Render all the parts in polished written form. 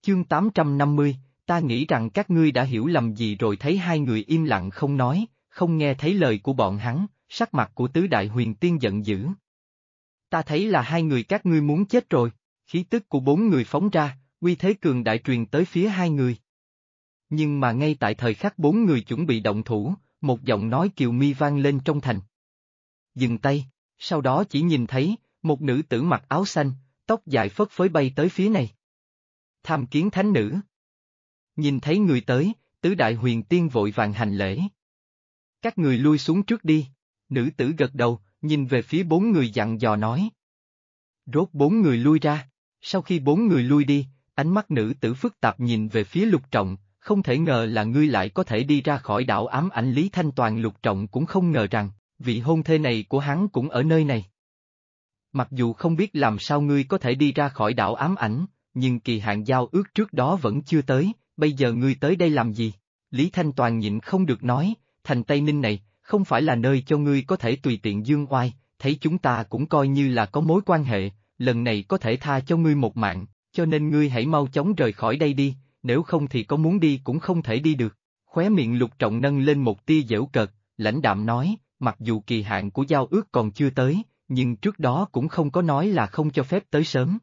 Chương 850, ta nghĩ rằng các ngươi đã hiểu lầm gì rồi. Thấy hai người im lặng không nói, không nghe thấy lời của bọn hắn, sắc mặt của tứ đại huyền tiên giận dữ. Ta thấy là hai người các ngươi muốn chết rồi, khí tức của bốn người phóng ra, uy thế cường đại truyền tới phía hai người. Nhưng mà ngay tại thời khắc bốn người chuẩn bị động thủ, một giọng nói kiều mi vang lên trong thành. Dừng tay, sau đó chỉ nhìn thấy, một nữ tử mặc áo xanh, tóc dài phất phới bay tới phía này. Tham kiến thánh nữ. Nhìn thấy người tới, tứ đại huyền tiên vội vàng hành lễ. Các người lui xuống trước đi, nữ tử gật đầu, nhìn về phía bốn người dặn dò nói. Rốt bốn người lui ra, sau khi bốn người lui đi, ánh mắt nữ tử phức tạp nhìn về phía Lục Trọng, không thể ngờ là ngươi lại có thể đi ra khỏi đảo ám ảnh. Lý Thanh Toàn Lục Trọng cũng không ngờ rằng, vị hôn thê này của hắn cũng ở nơi này. Mặc dù không biết làm sao ngươi có thể đi ra khỏi đảo ám ảnh, nhưng kỳ hạn giao ước trước đó vẫn chưa tới, bây giờ ngươi tới đây làm gì? Lý Thanh Toàn nhịn không được nói, thành Tây Ninh này, không phải là nơi cho ngươi có thể tùy tiện dương oai, thấy chúng ta cũng coi như là có mối quan hệ, lần này có thể tha cho ngươi một mạng, cho nên ngươi hãy mau chóng rời khỏi đây đi, nếu không thì có muốn đi cũng không thể đi được. Khóe miệng Lục Trọng nâng lên một tia giễu cợt, lãnh đạm nói, mặc dù kỳ hạn của giao ước còn chưa tới, nhưng trước đó cũng không có nói là không cho phép tới sớm.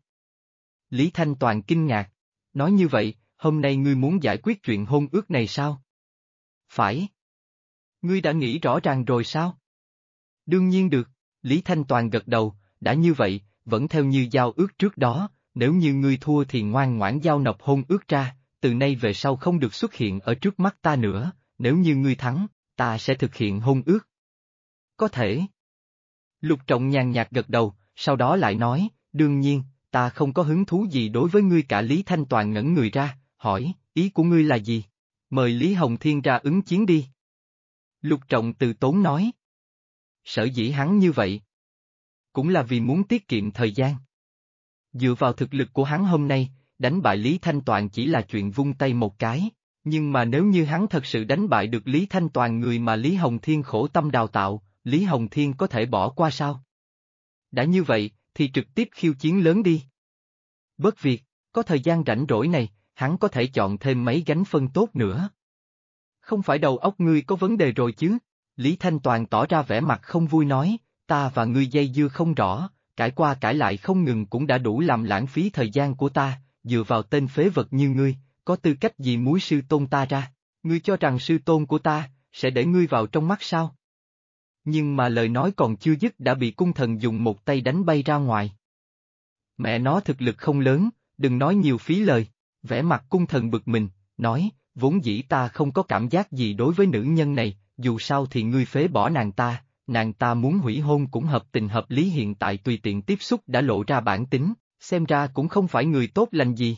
Lý Thanh Toàn kinh ngạc, nói như vậy, hôm nay ngươi muốn giải quyết chuyện hôn ước này sao? Phải. Ngươi đã nghĩ rõ ràng rồi sao? Đương nhiên được, Lý Thanh Toàn gật đầu, đã như vậy, vẫn theo như giao ước trước đó, nếu như ngươi thua thì ngoan ngoãn giao nộp hôn ước ra, từ nay về sau không được xuất hiện ở trước mắt ta nữa, nếu như ngươi thắng, ta sẽ thực hiện hôn ước. Có thể. Lục Trọng nhàn nhạt gật đầu, sau đó lại nói, đương nhiên, ta không có hứng thú gì đối với ngươi cả. Lý Thanh Toàn ngẩn người ra, hỏi, ý của ngươi là gì? Mời Lý Hồng Thiên ra ứng chiến đi. Lục Trọng từ tốn nói. Sở dĩ hắn như vậy, cũng là vì muốn tiết kiệm thời gian. Dựa vào thực lực của hắn hôm nay, đánh bại Lý Thanh Toàn chỉ là chuyện vung tay một cái, nhưng mà nếu như hắn thật sự đánh bại được Lý Thanh Toàn, người mà Lý Hồng Thiên khổ tâm đào tạo, Lý Hồng Thiên có thể bỏ qua sao? Đã như vậy, thì trực tiếp khiêu chiến lớn đi. Bất việc, có thời gian rảnh rỗi này, hắn có thể chọn thêm mấy gánh phân tốt nữa. Không phải đầu óc ngươi có vấn đề rồi chứ? Lý Thanh Toàn tỏ ra vẻ mặt không vui nói, ta và ngươi dây dưa không rõ, cãi qua cãi lại không ngừng cũng đã đủ làm lãng phí thời gian của ta, dựa vào tên phế vật như ngươi, có tư cách gì muối sư tôn ta ra? Ngươi cho rằng sư tôn của ta, sẽ để ngươi vào trong mắt sao? Nhưng mà lời nói còn chưa dứt đã bị cung thần dùng một tay đánh bay ra ngoài. Mẹ nó thực lực không lớn, đừng nói nhiều phí lời, vẻ mặt cung thần bực mình, nói, vốn dĩ ta không có cảm giác gì đối với nữ nhân này, dù sao thì ngươi phế bỏ nàng ta muốn hủy hôn cũng hợp tình hợp lý, hiện tại tùy tiện tiếp xúc đã lộ ra bản tính, xem ra cũng không phải người tốt lành gì.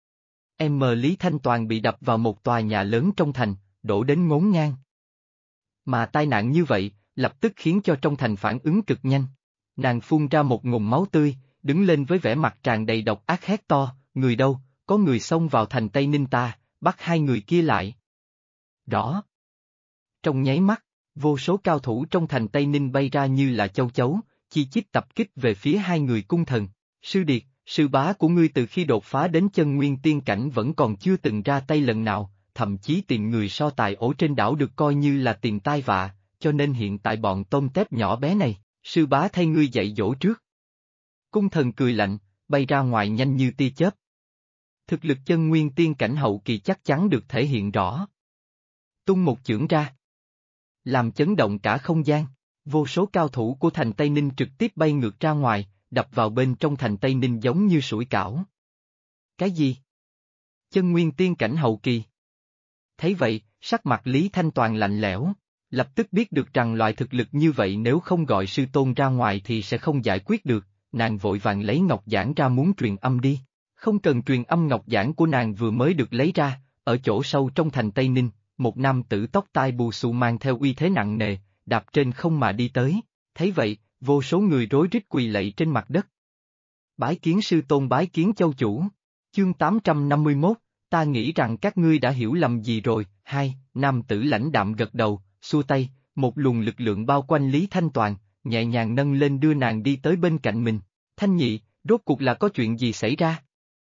Lý Thanh Toàn bị đập vào một tòa nhà lớn trong thành, đổ đến ngốn ngang. Mà tai nạn như vậy, lập tức khiến cho trong thành phản ứng cực nhanh. Nàng phun ra một ngụm máu tươi, đứng lên với vẻ mặt tràn đầy độc ác hét to, người đâu, có người xông vào thành Tây Ninh ta, bắt hai người kia lại. Rõ. Trong nháy mắt, vô số cao thủ trong thành Tây Ninh bay ra như là châu chấu, chi chít tập kích về phía hai người cung thần. Sư Điệt, sư bá của ngươi từ khi đột phá đến chân nguyên tiên cảnh vẫn còn chưa từng ra tay lần nào, thậm chí tìm người so tài ổ trên đảo được coi như là tìm tai vạ, cho nên hiện tại bọn tôm tép nhỏ bé này, sư bá thay ngươi dạy dỗ trước. Cung thần cười lạnh, bay ra ngoài nhanh như tia chớp. Thực lực chân nguyên tiên cảnh hậu kỳ chắc chắn được thể hiện rõ. Tung một chưởng ra, làm chấn động cả không gian, vô số cao thủ của thành Tây Ninh trực tiếp bay ngược ra ngoài, đập vào bên trong thành Tây Ninh giống như sủi cảo. Cái gì? Chân nguyên tiên cảnh hậu kỳ. Thấy vậy, sắc mặt Lý Thanh Toàn lạnh lẽo, lập tức biết được rằng loại thực lực như vậy nếu không gọi sư tôn ra ngoài thì sẽ không giải quyết được, nàng vội vàng lấy ngọc giản ra muốn truyền âm đi. Không cần truyền âm, ngọc giản của nàng vừa mới được lấy ra, ở chỗ sâu trong thành Tây Ninh, một nam tử tóc tai bù xù mang theo uy thế nặng nề, đạp trên không mà đi tới, thấy vậy, vô số người rối rít quỳ lạy trên mặt đất. Bái kiến sư tôn, bái kiến châu chủ. Chương 851, ta nghĩ rằng các ngươi đã hiểu lầm gì rồi. Hai, nam tử lãnh đạm gật đầu, xua tay, một luồng lực lượng bao quanh Lý Thanh Toàn, nhẹ nhàng nâng lên đưa nàng đi tới bên cạnh mình. Thanh nhị, rốt cuộc là có chuyện gì xảy ra?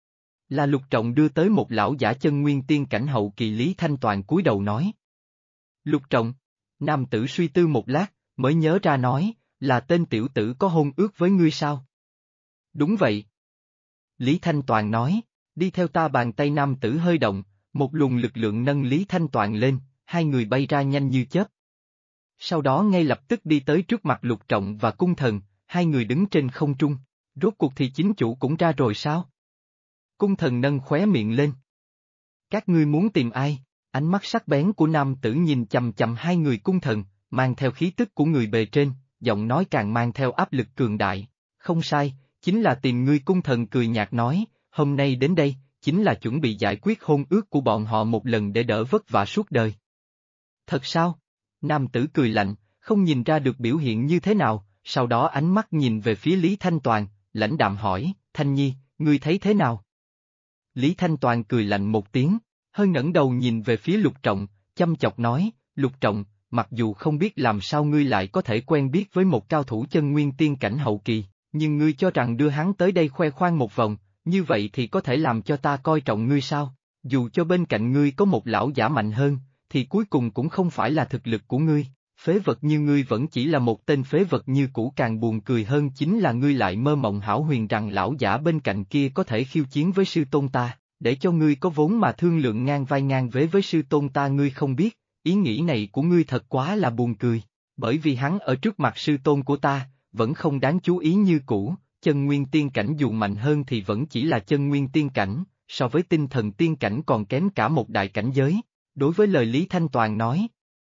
Là Lục Trọng đưa tới một lão giả chân nguyên tiên cảnh hậu kỳ. Lý Thanh Toàn cúi đầu nói. Lục Trọng. Nam tử suy tư một lát, mới nhớ ra nói, là tên tiểu tử có hôn ước với ngươi sao? Đúng vậy. Lý Thanh Toàn nói, đi theo ta. Bàn tay nam tử hơi động, một luồng lực lượng nâng Lý Thanh Toàn lên, hai người bay ra nhanh như chớp. Sau đó ngay lập tức đi tới trước mặt Lục Trọng và cung thần, hai người đứng trên không trung. Rốt cuộc thì chính chủ cũng ra rồi sao? Cung thần nâng khóe miệng lên. Các ngươi muốn tìm ai? Ánh mắt sắc bén của nam tử nhìn chằm chằm hai người cung thần, mang theo khí tức của người bề trên, giọng nói càng mang theo áp lực cường đại. Không sai, chính là tìm ngươi. Cung thần cười nhạt nói, hôm nay đến đây, chính là chuẩn bị giải quyết hôn ước của bọn họ một lần để đỡ vất vả suốt đời. Thật sao? Nam tử cười lạnh, không nhìn ra được biểu hiện như thế nào, sau đó ánh mắt nhìn về phía Lý Thanh Toàn, lãnh đạm hỏi, Thanh Nhi, ngươi thấy thế nào? Lý Thanh Toàn cười lạnh một tiếng, hơi ngẩng đầu nhìn về phía Lục Trọng, chăm chọc nói, Lục Trọng, mặc dù không biết làm sao ngươi lại có thể quen biết với một cao thủ chân nguyên tiên cảnh hậu kỳ, nhưng ngươi cho rằng đưa hắn tới đây khoe khoang một vòng, như vậy thì có thể làm cho ta coi trọng ngươi sao? Dù cho bên cạnh ngươi có một lão giả mạnh hơn, thì cuối cùng cũng không phải là thực lực của ngươi. Phế vật như ngươi vẫn chỉ là một tên phế vật như cũ. Càng buồn cười hơn chính là ngươi lại mơ mộng hão huyền rằng lão giả bên cạnh kia có thể khiêu chiến với sư tôn ta, để cho ngươi có vốn mà thương lượng ngang vai ngang vế với sư tôn ta. Ngươi không biết, ý nghĩ này của ngươi thật quá là buồn cười, bởi vì hắn ở trước mặt sư tôn của ta, vẫn không đáng chú ý như cũ. Chân nguyên tiên cảnh dù mạnh hơn thì vẫn chỉ là chân nguyên tiên cảnh, so với tinh thần tiên cảnh còn kém cả một đại cảnh giới. Đối với lời Lý Thanh Toàn nói,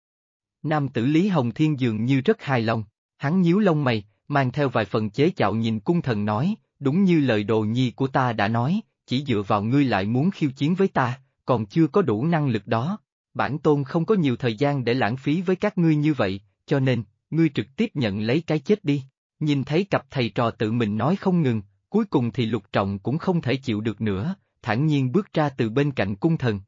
nam tử Lý Hồng Thiên dường như rất hài lòng, hắn nhíu lông mày, mang theo vài phần chế nhạo nhìn cung thần nói, đúng như lời đồ nhi của ta đã nói, chỉ dựa vào ngươi lại muốn khiêu chiến với ta, còn chưa có đủ năng lực đó. Bản tôn không có nhiều thời gian để lãng phí với các ngươi như vậy, cho nên, ngươi trực tiếp nhận lấy cái chết đi. Nhìn thấy cặp thầy trò tự mình nói không ngừng, cuối cùng thì Lục Trọng cũng không thể chịu được nữa, thản nhiên bước ra từ bên cạnh cung thần.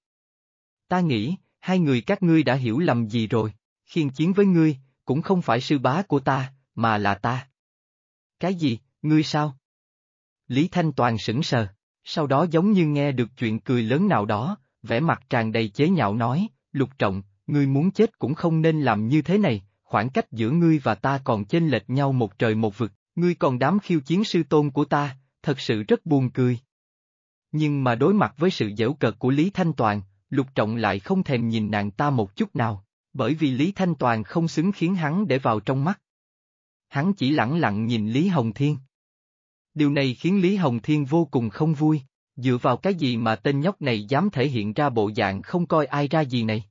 Ta nghĩ, hai người các ngươi đã hiểu lầm gì rồi, khiêu chiến với ngươi, cũng không phải sư bá của ta, mà là ta. Cái gì, ngươi sao? Lý Thanh Toàn sững sờ, sau đó giống như nghe được chuyện cười lớn nào đó, vẻ mặt tràn đầy chế nhạo nói, Lục Trọng, ngươi muốn chết cũng không nên làm như thế này, khoảng cách giữa ngươi và ta còn chênh lệch nhau một trời một vực, ngươi còn dám khiêu chiến sư tôn của ta, thật sự rất buồn cười. Nhưng mà đối mặt với sự giễu cợt của Lý Thanh Toàn, Lục Trọng lại không thèm nhìn nàng ta một chút nào, bởi vì Lý Thanh Toàn không xứng khiến hắn để vào trong mắt. Hắn chỉ lẳng lặng nhìn Lý Hồng Thiên. Điều này khiến Lý Hồng Thiên vô cùng không vui, dựa vào cái gì mà tên nhóc này dám thể hiện ra bộ dạng không coi ai ra gì này.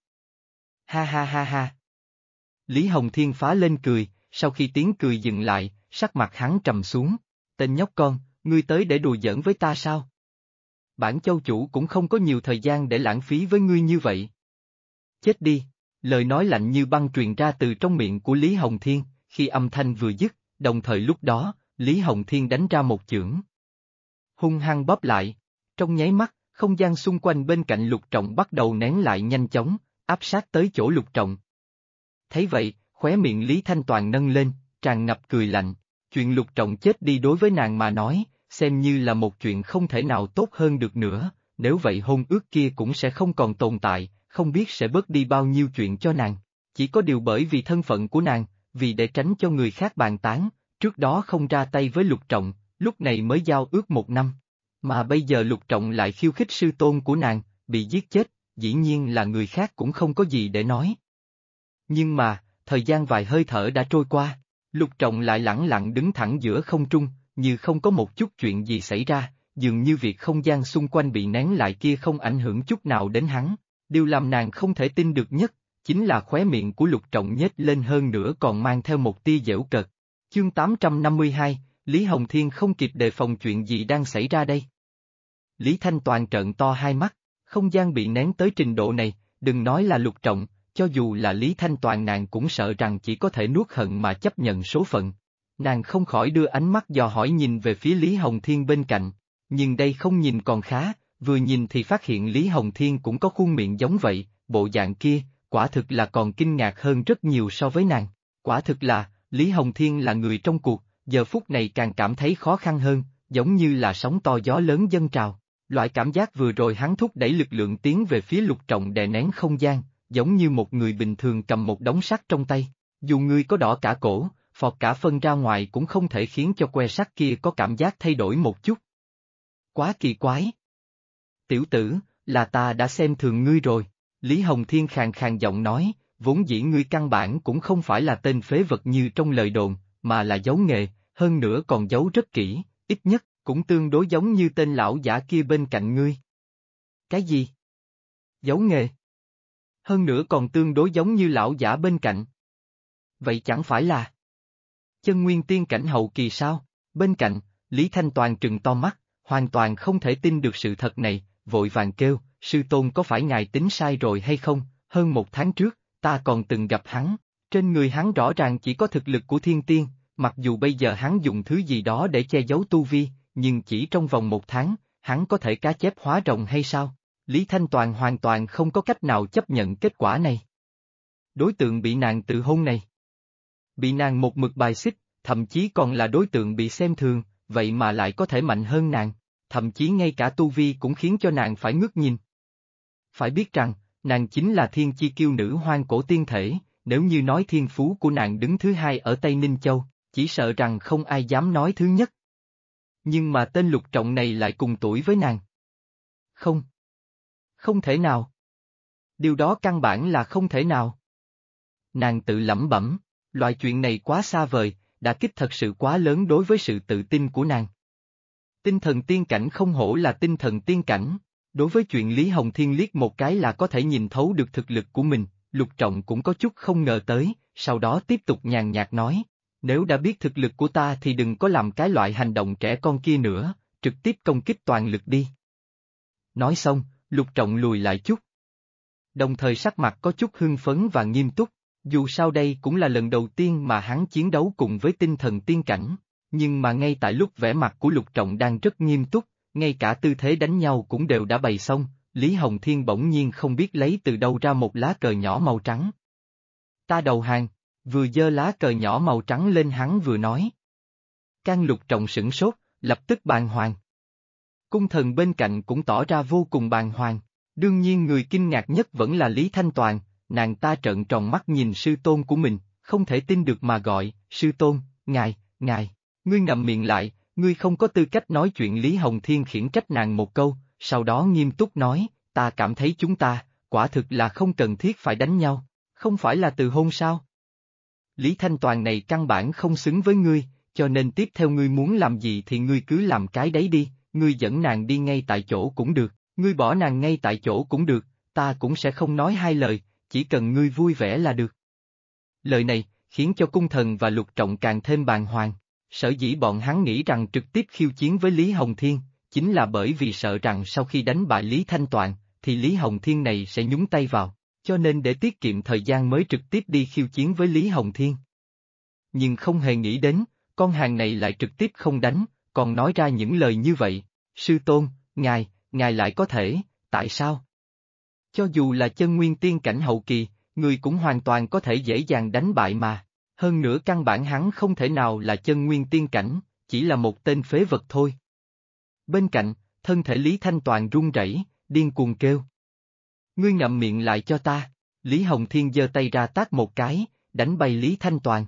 Ha ha ha ha. Lý Hồng Thiên phá lên cười, sau khi tiếng cười dừng lại, sắc mặt hắn trầm xuống. Tên nhóc con, ngươi tới để đùa giỡn với ta sao? Bản châu chủ cũng không có nhiều thời gian để lãng phí với ngươi như vậy. Chết đi, lời nói lạnh như băng truyền ra từ trong miệng của Lý Hồng Thiên, khi âm thanh vừa dứt, đồng thời lúc đó, Lý Hồng Thiên đánh ra một chưởng. Hung hăng bóp lại, trong nháy mắt, không gian xung quanh bên cạnh Lục Trọng bắt đầu nén lại nhanh chóng, áp sát tới chỗ Lục Trọng. Thấy vậy, khóe miệng Lý Thanh Toàn nâng lên, tràn ngập cười lạnh, chuyện Lục Trọng chết đi đối với nàng mà nói, xem như là một chuyện không thể nào tốt hơn được nữa, nếu vậy hôn ước kia cũng sẽ không còn tồn tại, không biết sẽ bớt đi bao nhiêu chuyện cho nàng. Chỉ có điều bởi vì thân phận của nàng, vì để tránh cho người khác bàn tán, trước đó không ra tay với Lục Trọng, lúc này mới giao ước 1 năm. Mà bây giờ Lục Trọng lại khiêu khích sư tôn của nàng, bị giết chết, dĩ nhiên là người khác cũng không có gì để nói. Nhưng mà, thời gian vài hơi thở đã trôi qua, Lục Trọng lại lẳng lặng đứng thẳng giữa không trung, như không có một chút chuyện gì xảy ra, dường như việc không gian xung quanh bị nén lại kia không ảnh hưởng chút nào đến hắn. Điều làm nàng không thể tin được nhất, chính là khóe miệng của Lục Trọng nhếch lên hơn nữa còn mang theo một tia giễu cợt. Chương 852, Lý Hồng Thiên không kịp đề phòng chuyện gì đang xảy ra đây. Lý Thanh Toàn trợn to hai mắt, không gian bị nén tới trình độ này, đừng nói là Lục Trọng, cho dù là Lý Thanh Toàn nàng cũng sợ rằng chỉ có thể nuốt hận mà chấp nhận số phận. Nàng không khỏi đưa ánh mắt dò hỏi nhìn về phía Lý Hồng Thiên bên cạnh, nhưng đây không nhìn còn khá, vừa nhìn thì phát hiện Lý Hồng Thiên cũng có khuôn miệng giống vậy, bộ dạng kia, quả thực là còn kinh ngạc hơn rất nhiều so với nàng. Quả thực là, Lý Hồng Thiên là người trong cuộc, giờ phút này càng cảm thấy khó khăn hơn, giống như là sóng to gió lớn dâng trào. Loại cảm giác vừa rồi hắn thúc đẩy lực lượng tiến về phía Lục Trọng đè nén không gian, giống như một người bình thường cầm một đống sắt trong tay. Dù ngươi có đỏ cả cổ, phọt cả phân ra ngoài cũng không thể khiến cho que sắt kia có cảm giác thay đổi một chút. Quá kỳ quái. Tiểu tử, là ta đã xem thường ngươi rồi. Lý Hồng Thiên khàn khàn giọng nói, vốn dĩ ngươi căn bản cũng không phải là tên phế vật như trong lời đồn, mà là giấu nghề, hơn nữa còn giấu rất kỹ, ít nhất, cũng tương đối giống như tên lão giả kia bên cạnh ngươi. Cái gì? Giấu nghề? Hơn nữa còn tương đối giống như lão giả bên cạnh. Vậy chẳng phải là chân nguyên tiên cảnh hậu kỳ sao? Bên cạnh, Lý Thanh Toàn trừng to mắt, hoàn toàn không thể tin được sự thật này, vội vàng kêu, sư tôn có phải ngài tính sai rồi hay không? Hơn 1 tháng trước, ta còn từng gặp hắn, trên người hắn rõ ràng chỉ có thực lực của thiên tiên, mặc dù bây giờ hắn dùng thứ gì đó để che giấu tu vi, nhưng chỉ trong vòng 1 tháng, hắn có thể cá chép hóa rồng hay sao? Lý Thanh Toàn hoàn toàn không có cách nào chấp nhận kết quả này. Đối tượng bị nàng tự hôn này, bị nàng một mực bài xích, thậm chí còn là đối tượng bị xem thường, vậy mà lại có thể mạnh hơn nàng, thậm chí ngay cả tu vi cũng khiến cho nàng phải ngước nhìn. Phải biết rằng, nàng chính là thiên chi kiêu nữ hoang cổ tiên thể, nếu như nói thiên phú của nàng đứng thứ 2 ở Tây Ninh Châu, chỉ sợ rằng không ai dám nói thứ nhất. Nhưng mà tên Lục Trọng này lại cùng tuổi với nàng. Không. Không thể nào. Điều đó căn bản là không thể nào. Nàng tự lẩm bẩm, loại chuyện này quá xa vời, đả kích thật sự quá lớn đối với sự tự tin của nàng. Tinh thần tiên cảnh không hổ là tinh thần tiên cảnh, đối với chuyện Lý Hồng Thiên liếc một cái là có thể nhìn thấu được thực lực của mình, Lục Trọng cũng có chút không ngờ tới, sau đó tiếp tục nhàn nhạt nói, nếu đã biết thực lực của ta thì đừng có làm cái loại hành động trẻ con kia nữa, trực tiếp công kích toàn lực đi. Nói xong, Lục Trọng lùi lại chút. Đồng thời sắc mặt có chút hưng phấn và nghiêm túc, dù sao đây cũng là lần đầu tiên mà hắn chiến đấu cùng với tinh thần tiên cảnh, nhưng mà ngay tại lúc vẻ mặt của Lục Trọng đang rất nghiêm túc, ngay cả tư thế đánh nhau cũng đều đã bày xong, Lý Hồng Thiên bỗng nhiên không biết lấy từ đâu ra một lá cờ nhỏ màu trắng. Ta đầu hàng, vừa giơ lá cờ nhỏ màu trắng lên hắn vừa nói. Can Lục Trọng sửng sốt, lập tức bàng hoàng. Cung thần bên cạnh cũng tỏ ra vô cùng bàng hoàng, đương nhiên người kinh ngạc nhất vẫn là Lý Thanh Toàn, nàng ta trợn tròn mắt nhìn sư tôn của mình, không thể tin được mà gọi, sư tôn, ngài, ngươi ngậm miệng lại, ngươi không có tư cách nói chuyện. Lý Hồng Thiên khiển trách nàng một câu, sau đó nghiêm túc nói, ta cảm thấy chúng ta, quả thực là không cần thiết phải đánh nhau, không phải là từ hôn sao? Lý Thanh Toàn này căn bản không xứng với ngươi, cho nên tiếp theo ngươi muốn làm gì thì ngươi cứ làm cái đấy đi, ngươi dẫn nàng đi ngay tại chỗ cũng được, ngươi bỏ nàng ngay tại chỗ cũng được, ta cũng sẽ không nói hai lời, chỉ cần ngươi vui vẻ là được. Lời này, khiến cho cung thần và Lục Trọng càng thêm bàng hoàng, sở dĩ bọn hắn nghĩ rằng trực tiếp khiêu chiến với Lý Hồng Thiên, chính là bởi vì sợ rằng sau khi đánh bại Lý Thanh Toàn, thì Lý Hồng Thiên này sẽ nhúng tay vào, cho nên để tiết kiệm thời gian mới trực tiếp đi khiêu chiến với Lý Hồng Thiên. Nhưng không hề nghĩ đến, con hàng này lại trực tiếp không đánh, còn nói ra những lời như vậy, sư tôn, ngài lại có thể, tại sao? Cho dù là chân nguyên tiên cảnh hậu kỳ, người cũng hoàn toàn có thể dễ dàng đánh bại mà, hơn nữa căn bản hắn không thể nào là chân nguyên tiên cảnh, chỉ là một tên phế vật thôi. Bên cạnh, thân thể Lý Thanh Toàn run rẩy, điên cuồng kêu. Ngươi ngậm miệng lại cho ta, Lý Hồng Thiên giơ tay ra tát một cái, đánh bay Lý Thanh Toàn.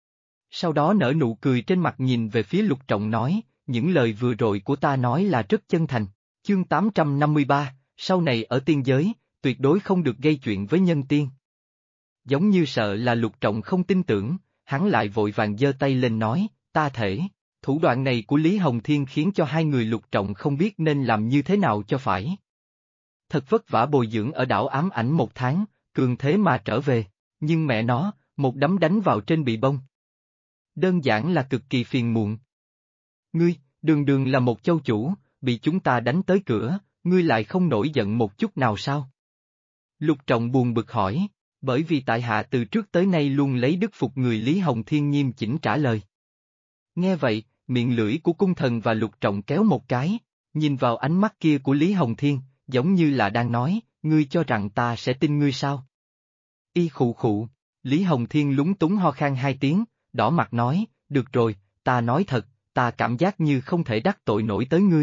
Sau đó nở nụ cười trên mặt nhìn về phía Lục Trọng nói, những lời vừa rồi của ta nói là rất chân thành, chương 853, sau này ở tiên giới, tuyệt đối không được gây chuyện với nhân tiên. Giống như sợ là Lục Trọng không tin tưởng, hắn lại vội vàng giơ tay lên nói, ta thể. Thủ đoạn này của Lý Hồng Thiên khiến cho hai người Lục Trọng không biết nên làm như thế nào cho phải. Thật vất vả bồi dưỡng ở đảo ám ảnh 1 tháng, cường thế mà trở về, nhưng mẹ nó, một đấm đánh vào trên bị bông. Đơn giản là cực kỳ phiền muộn. Ngươi, đường đường là một châu chủ, bị chúng ta đánh tới cửa, ngươi lại không nổi giận một chút nào sao? Lục Trọng buồn bực hỏi, bởi vì tại hạ từ trước tới nay luôn lấy đức phục người. Lý Hồng Thiên nghiêm chỉnh trả lời. Nghe vậy, miệng lưỡi của cung thần và Lục Trọng kéo một cái, nhìn vào ánh mắt kia của Lý Hồng Thiên, giống như là đang nói, ngươi cho rằng ta sẽ tin ngươi sao? Y khụ khụ, Lý Hồng Thiên lúng túng ho khan 2 tiếng, đỏ mặt nói, được rồi, ta nói thật, ta cảm giác như không thể đắc tội nổi tới ngươi,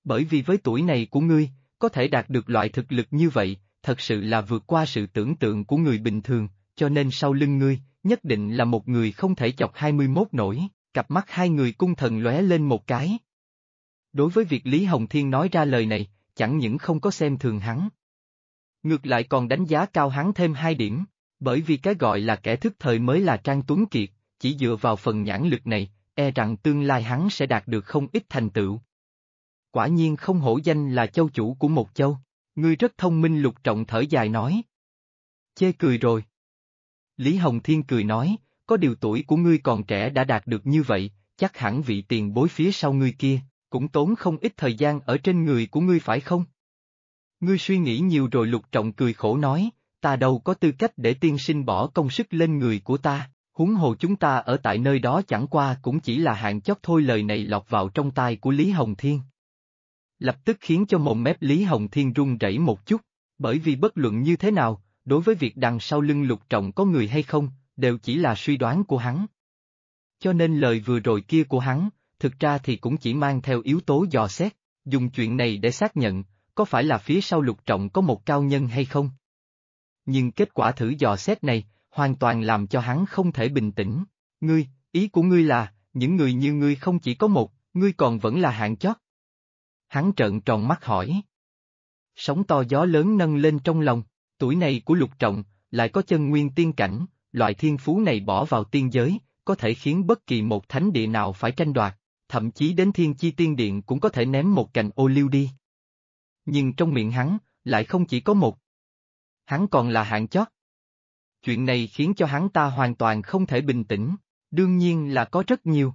bởi vì với tuổi này của ngươi, có thể đạt được loại thực lực như vậy, thật sự là vượt qua sự tưởng tượng của người bình thường, cho nên sau lưng ngươi, nhất định là một người không thể chọc 21 nổi, cặp mắt hai người cung thần lóe lên một cái. Đối với việc Lý Hồng Thiên nói ra lời này, chẳng những không có xem thường hắn. Ngược lại còn đánh giá cao hắn thêm 2 điểm, bởi vì cái gọi là kẻ thức thời mới là Trang Tuấn Kiệt, chỉ dựa vào phần nhãn lực này, e rằng tương lai hắn sẽ đạt được không ít thành tựu. Quả nhiên không hổ danh là châu chủ của một châu, ngươi rất thông minh. Lục Trọng thở dài nói. Chê cười rồi. Lý Hồng Thiên cười nói, có điều tuổi của ngươi còn trẻ đã đạt được như vậy, chắc hẳn vị tiền bối phía sau ngươi kia, cũng tốn không ít thời gian ở trên người của ngươi phải không? Ngươi suy nghĩ nhiều rồi. Lục Trọng cười khổ nói, ta đâu có tư cách để tiên sinh bỏ công sức lên người của ta, huống hồ chúng ta ở tại nơi đó chẳng qua cũng chỉ là hạng chót thôi. Lời này lọt vào trong tai của Lý Hồng Thiên, lập tức khiến cho mồm mép Lý Hồng Thiên run rẩy một chút, bởi vì bất luận như thế nào, đối với việc đằng sau lưng Lục Trọng có người hay không, đều chỉ là suy đoán của hắn. Cho nên lời vừa rồi kia của hắn, thực ra thì cũng chỉ mang theo yếu tố dò xét, dùng chuyện này để xác nhận, có phải là phía sau Lục Trọng có một cao nhân hay không. Nhưng kết quả thử dò xét này, hoàn toàn làm cho hắn không thể bình tĩnh. Ngươi, ý của ngươi là, những người như ngươi không chỉ có một, ngươi còn vẫn là hạng chót. Hắn trợn tròn mắt hỏi. Sóng to gió lớn nâng lên trong lòng, tuổi này của Lục Trọng, lại có chân nguyên tiên cảnh, loại thiên phú này bỏ vào tiên giới, có thể khiến bất kỳ một thánh địa nào phải tranh đoạt, thậm chí đến Thiên Chi Tiên Điện cũng có thể ném một cành ô liu đi. Nhưng trong miệng hắn, lại không chỉ có một. Hắn còn là hạng chót. Chuyện này khiến cho hắn ta hoàn toàn không thể bình tĩnh, đương nhiên là có rất nhiều.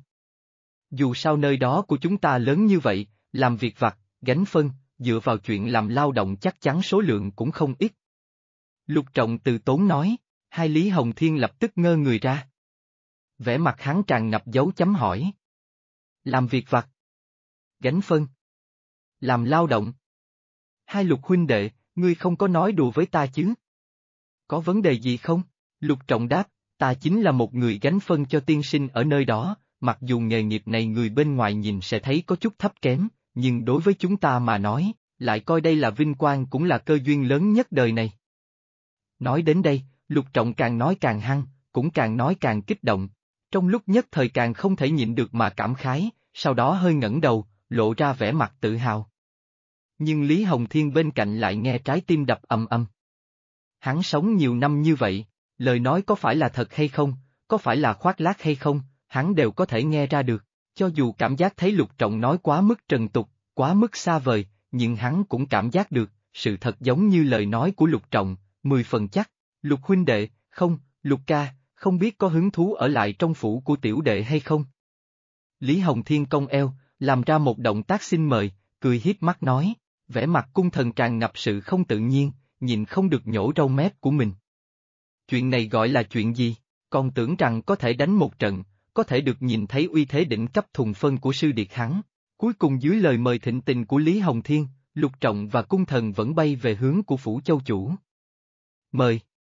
Dù sao nơi đó của chúng ta lớn như vậy, làm việc vặt, gánh phân, dựa vào chuyện làm lao động chắc chắn số lượng cũng không ít. Lục Trọng từ tốn nói, hai Lý Hồng Thiên lập tức ngơ người ra. Vẻ mặt hắn tràn ngập dấu chấm hỏi. Làm việc vặt, gánh phân, làm lao động. Hai Lục huynh đệ, ngươi không có nói đùa với ta chứ? Có vấn đề gì không? Lục Trọng đáp, ta chính là một người gánh phân cho tiên sinh ở nơi đó, mặc dù nghề nghiệp này người bên ngoài nhìn sẽ thấy có chút thấp kém, nhưng đối với chúng ta mà nói, lại coi đây là vinh quang cũng là cơ duyên lớn nhất đời này. Nói đến đây, Lục Trọng càng nói càng hăng, cũng càng nói càng kích động, trong lúc nhất thời càng không thể nhịn được mà cảm khái, sau đó hơi ngẩng đầu, lộ ra vẻ mặt tự hào. Nhưng Lý Hồng Thiên bên cạnh lại nghe trái tim đập ầm ầm. Hắn sống nhiều năm như vậy, lời nói có phải là thật hay không, có phải là khoác lác hay không, hắn đều có thể nghe ra được, cho dù cảm giác thấy Lục Trọng nói quá mức trần tục, quá mức xa vời, nhưng hắn cũng cảm giác được, sự thật giống như lời nói của Lục Trọng, 10 phần chắc. Lục huynh đệ, không, Lục ca, không biết có hứng thú ở lại trong phủ của tiểu đệ hay không? Lý Hồng Thiên cong eo, làm ra một động tác xin mời, cười hiếp mắt nói, vẻ mặt cung thần tràn ngập sự không tự nhiên, nhìn không được nhổ râu mép của mình. Chuyện này gọi là chuyện gì? Còn tưởng rằng có thể đánh một trận, có thể được nhìn thấy uy thế đỉnh cấp thùng phân của sư điệt hắn. Cuối cùng dưới lời mời thịnh tình của Lý Hồng Thiên, Lục Trọng và cung thần vẫn bay về hướng của phủ châu chủ. Mời.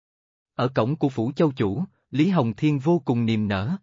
Ở cổng của phủ châu chủ, Lý Hồng Thiên vô cùng niềm nở.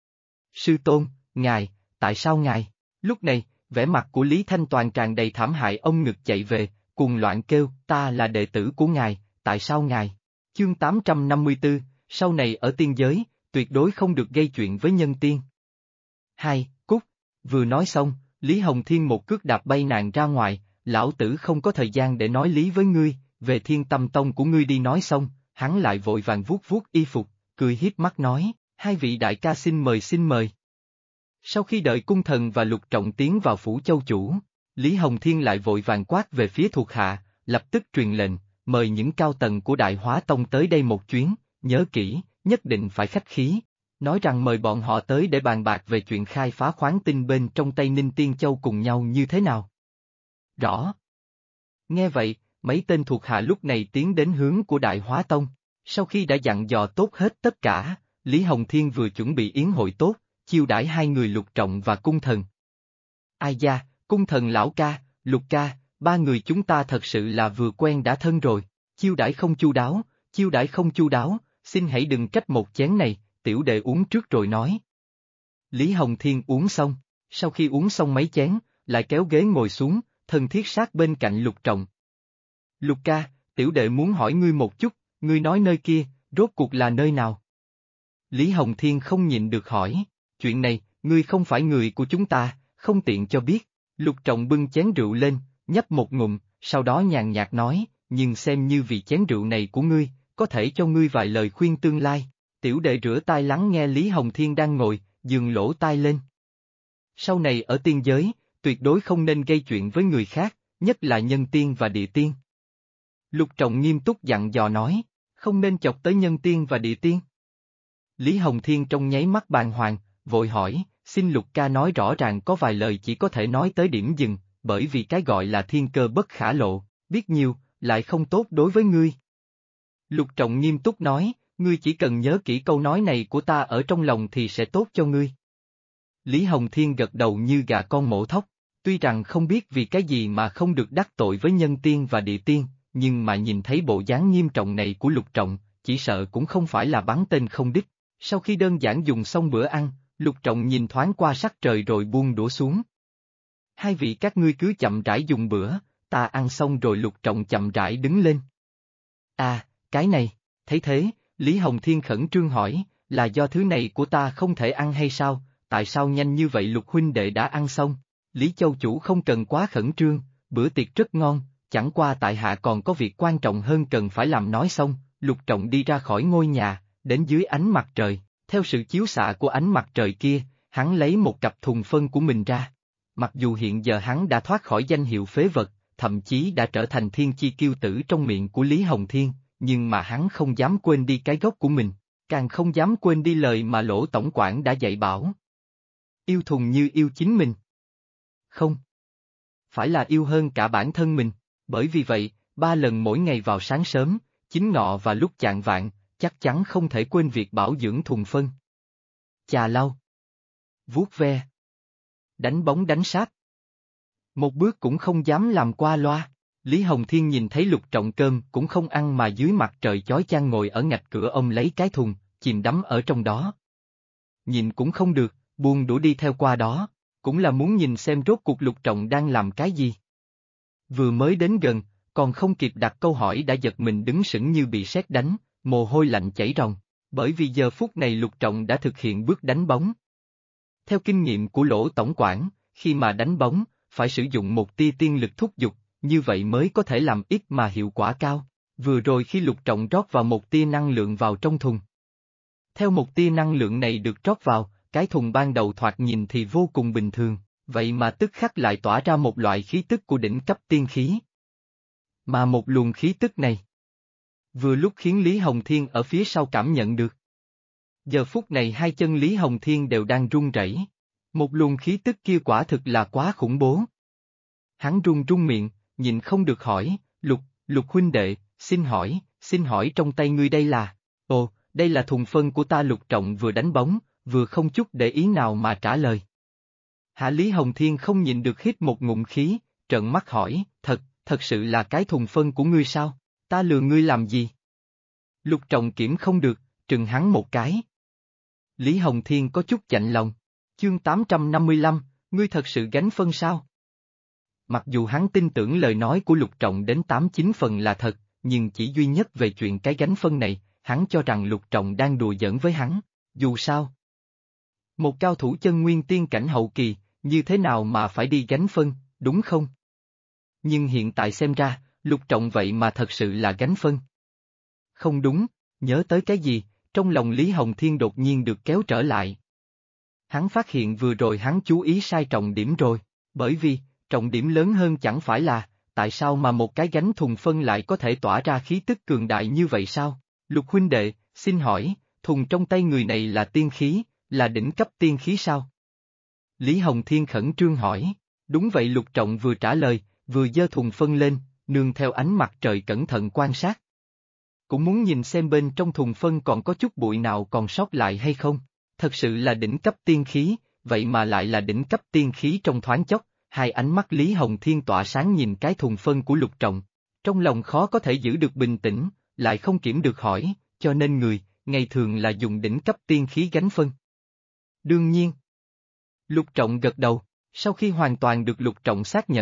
Sư tôn, ngài, tại sao ngài? Lúc này, vẻ mặt của Lý Thanh Toàn tràn đầy thảm hại, ông ngực chạy về, cuồng loạn kêu, ta là đệ tử của ngài, tại sao ngài? Chương 854, sau này ở tiên giới, tuyệt đối không được gây chuyện với nhân tiên. Hai, cút, vừa nói xong, Lý Hồng Thiên một cước đạp bay nàng ra ngoài, lão tử không có thời gian để nói lý với ngươi, về Thiên Tâm Tông của ngươi đi. Nói xong, hắn lại vội vàng vuốt vuốt y phục, cười hiếp mắt nói, hai vị đại ca xin mời xin mời. Sau khi đợi cung thần và Lục Trọng tiến vào phủ châu chủ, Lý Hồng Thiên lại vội vàng quát về phía thuộc hạ, lập tức truyền lệnh, mời những cao tầng của Đại Hóa Tông tới đây một chuyến, nhớ kỹ, nhất định phải khách khí, nói rằng mời bọn họ tới để bàn bạc về chuyện khai phá khoáng tinh bên trong Tây Ninh Tiên Châu cùng nhau như thế nào. Rõ. Nghe vậy, mấy tên thuộc hạ lúc này tiến đến hướng của Đại Hóa Tông, sau khi đã dặn dò tốt hết tất cả, Lý Hồng Thiên vừa chuẩn bị yến hội tốt, chiêu đãi hai người Lục Trọng và cung thần. Ai da, cung thần lão ca, Lục ca, ba người chúng ta thật sự là vừa quen đã thân rồi, chiêu đãi không chu đáo, chiêu đãi không chu đáo, xin hãy đừng trách một chén này, tiểu đệ uống trước rồi nói. Lý Hồng Thiên uống xong, sau khi uống xong mấy chén, lại kéo ghế ngồi xuống, thân thiết sát bên cạnh Lục Trọng. Lục ca, tiểu đệ muốn hỏi ngươi một chút, ngươi nói nơi kia, rốt cuộc là nơi nào? Lý Hồng Thiên không nhịn được hỏi, chuyện này, ngươi không phải người của chúng ta, không tiện cho biết. Lục Trọng bưng chén rượu lên, nhấp một ngụm, sau đó nhàn nhạt nói, nhưng xem như vì chén rượu này của ngươi, có thể cho ngươi vài lời khuyên tương lai. Tiểu đệ rửa tai lắng nghe Lý Hồng Thiên đang ngồi, dường lỗ tai lên. Sau này ở tiên giới, tuyệt đối không nên gây chuyện với người khác, nhất là nhân tiên và địa tiên. Lục Trọng nghiêm túc dặn dò nói, không nên chọc tới nhân tiên và địa tiên. Lý Hồng Thiên trong nháy mắt bàng hoàng, vội hỏi, xin Lục ca nói rõ ràng có vài lời chỉ có thể nói tới điểm dừng, bởi vì cái gọi là thiên cơ bất khả lộ, biết nhiều, lại không tốt đối với ngươi. Lục Trọng nghiêm túc nói, ngươi chỉ cần nhớ kỹ câu nói này của ta ở trong lòng thì sẽ tốt cho ngươi. Lý Hồng Thiên gật đầu như gà con mổ thóc, tuy rằng không biết vì cái gì mà không được đắc tội với nhân tiên và địa tiên, nhưng mà nhìn thấy bộ dáng nghiêm trọng này của Lục Trọng, chỉ sợ cũng không phải là bắn tên không đích. Sau khi đơn giản dùng xong bữa ăn, Lục Trọng nhìn thoáng qua sắc trời rồi buông đũa xuống. Hai vị các ngươi cứ chậm rãi dùng bữa, ta ăn xong rồi. Lục Trọng chậm rãi đứng lên. À, cái này, thấy thế, Lý Hồng Thiên khẩn trương hỏi, là do thứ này của ta không thể ăn hay sao, tại sao nhanh như vậy Lục huynh đệ đã ăn xong? Lý Châu chủ không cần quá khẩn trương, bữa tiệc rất ngon, chẳng qua tại hạ còn có việc quan trọng hơn cần phải làm. Nói xong, Lục Trọng đi ra khỏi ngôi nhà, đến dưới ánh mặt trời, theo sự chiếu xạ của ánh mặt trời kia, hắn lấy một cặp thùng phân của mình ra. Mặc dù hiện giờ hắn đã thoát khỏi danh hiệu phế vật, thậm chí đã trở thành thiên chi kiêu tử trong miệng của Lý Hồng Thiên, nhưng mà hắn không dám quên đi cái gốc của mình, càng không dám quên đi lời mà Lỗ tổng quản đã dạy bảo. Yêu thùng như yêu chính mình. Không. Phải là yêu hơn cả bản thân mình, bởi vì vậy, 3 lần mỗi ngày vào sáng sớm, chính ngọ và lúc chạng vạng, chắc chắn không thể quên việc bảo dưỡng thùng phân. Chà lau. Vuốt ve. Đánh bóng đánh sáp. Một bước cũng không dám làm qua loa. Lý Hồng Thiên nhìn thấy Lục Trọng cơm cũng không ăn mà dưới mặt trời chói chang ngồi ở ngạch cửa ông lấy cái thùng, chìm đắm ở trong đó. Nhìn cũng không được, buông đũa đi theo qua đó, cũng là muốn nhìn xem rốt cuộc Lục Trọng đang làm cái gì. Vừa mới đến gần, còn không kịp đặt câu hỏi đã giật mình đứng sững như bị sét đánh, mồ hôi lạnh chảy ròng, bởi vì giờ phút này Lục Trọng đã thực hiện bước đánh bóng. Theo kinh nghiệm của Lỗ tổng quản, khi mà đánh bóng, phải sử dụng một tia tiên lực thúc giục, như vậy mới có thể làm ít mà hiệu quả cao. Vừa rồi khi Lục Trọng rót vào một tia năng lượng vào trong thùng. Theo một tia năng lượng này được rót vào, cái thùng ban đầu thoạt nhìn thì vô cùng bình thường, vậy mà tức khắc lại tỏa ra một loại khí tức của đỉnh cấp tiên khí. Mà một luồng khí tức này, vừa lúc khiến Lý Hồng Thiên ở phía sau cảm nhận được. Giờ phút này hai chân Lý Hồng Thiên đều đang run rẩy. Một luồng khí tức kia quả thực là quá khủng bố. Hắn run run miệng, nhịn không được hỏi, Lục huynh đệ, xin hỏi trong tay ngươi đây là, ồ, đây là thùng phân của ta. Lục Trọng vừa đánh bóng, vừa không chút để ý nào mà trả lời. Hạ Lý Hồng Thiên không nhịn được hít một ngụm khí, trợn mắt hỏi, thật sự là cái thùng phân của ngươi sao, ta lừa ngươi làm gì? Lục Trọng kiểm không được, trừng hắn một cái. Lý Hồng Thiên có chút chạnh lòng, chương 855, ngươi thật sự gánh phân sao? Mặc dù hắn tin tưởng lời nói của Lục Trọng đến 8-9 phần là thật, nhưng chỉ duy nhất về chuyện cái gánh phân này, hắn cho rằng Lục Trọng đang đùa giỡn với hắn, dù sao. Một cao thủ chân nguyên tiên cảnh hậu kỳ, như thế nào mà phải đi gánh phân, đúng không? Nhưng hiện tại xem ra, Lục Trọng vậy mà thật sự là gánh phân. Không đúng, nhớ tới cái gì, trong lòng Lý Hồng Thiên đột nhiên được kéo trở lại. Hắn phát hiện vừa rồi hắn chú ý sai trọng điểm rồi, bởi vì, trọng điểm lớn hơn chẳng phải là, tại sao mà một cái gánh thùng phân lại có thể tỏa ra khí tức cường đại như vậy sao? Lục huynh đệ, xin hỏi, thùng trong tay người này là tiên khí, là đỉnh cấp tiên khí sao? Lý Hồng Thiên khẩn trương hỏi, đúng vậy. Lục Trọng vừa trả lời, vừa giơ thùng phân lên, nương theo ánh mặt trời cẩn thận quan sát. Cũng muốn nhìn xem bên trong thùng phân còn có chút bụi nào còn sót lại hay không, thật sự là đỉnh cấp tiên khí, vậy mà lại là đỉnh cấp tiên khí. Trong thoáng chốc, hai ánh mắt Lý Hồng Thiên tỏa sáng nhìn cái thùng phân của Lục Trọng, trong lòng khó có thể giữ được bình tĩnh, lại không kiểm được hỏi, cho nên người, ngày thường là dùng đỉnh cấp tiên khí gánh phân. Đương nhiên. Lục Trọng gật đầu, sau khi hoàn toàn được Lục Trọng xác nhận,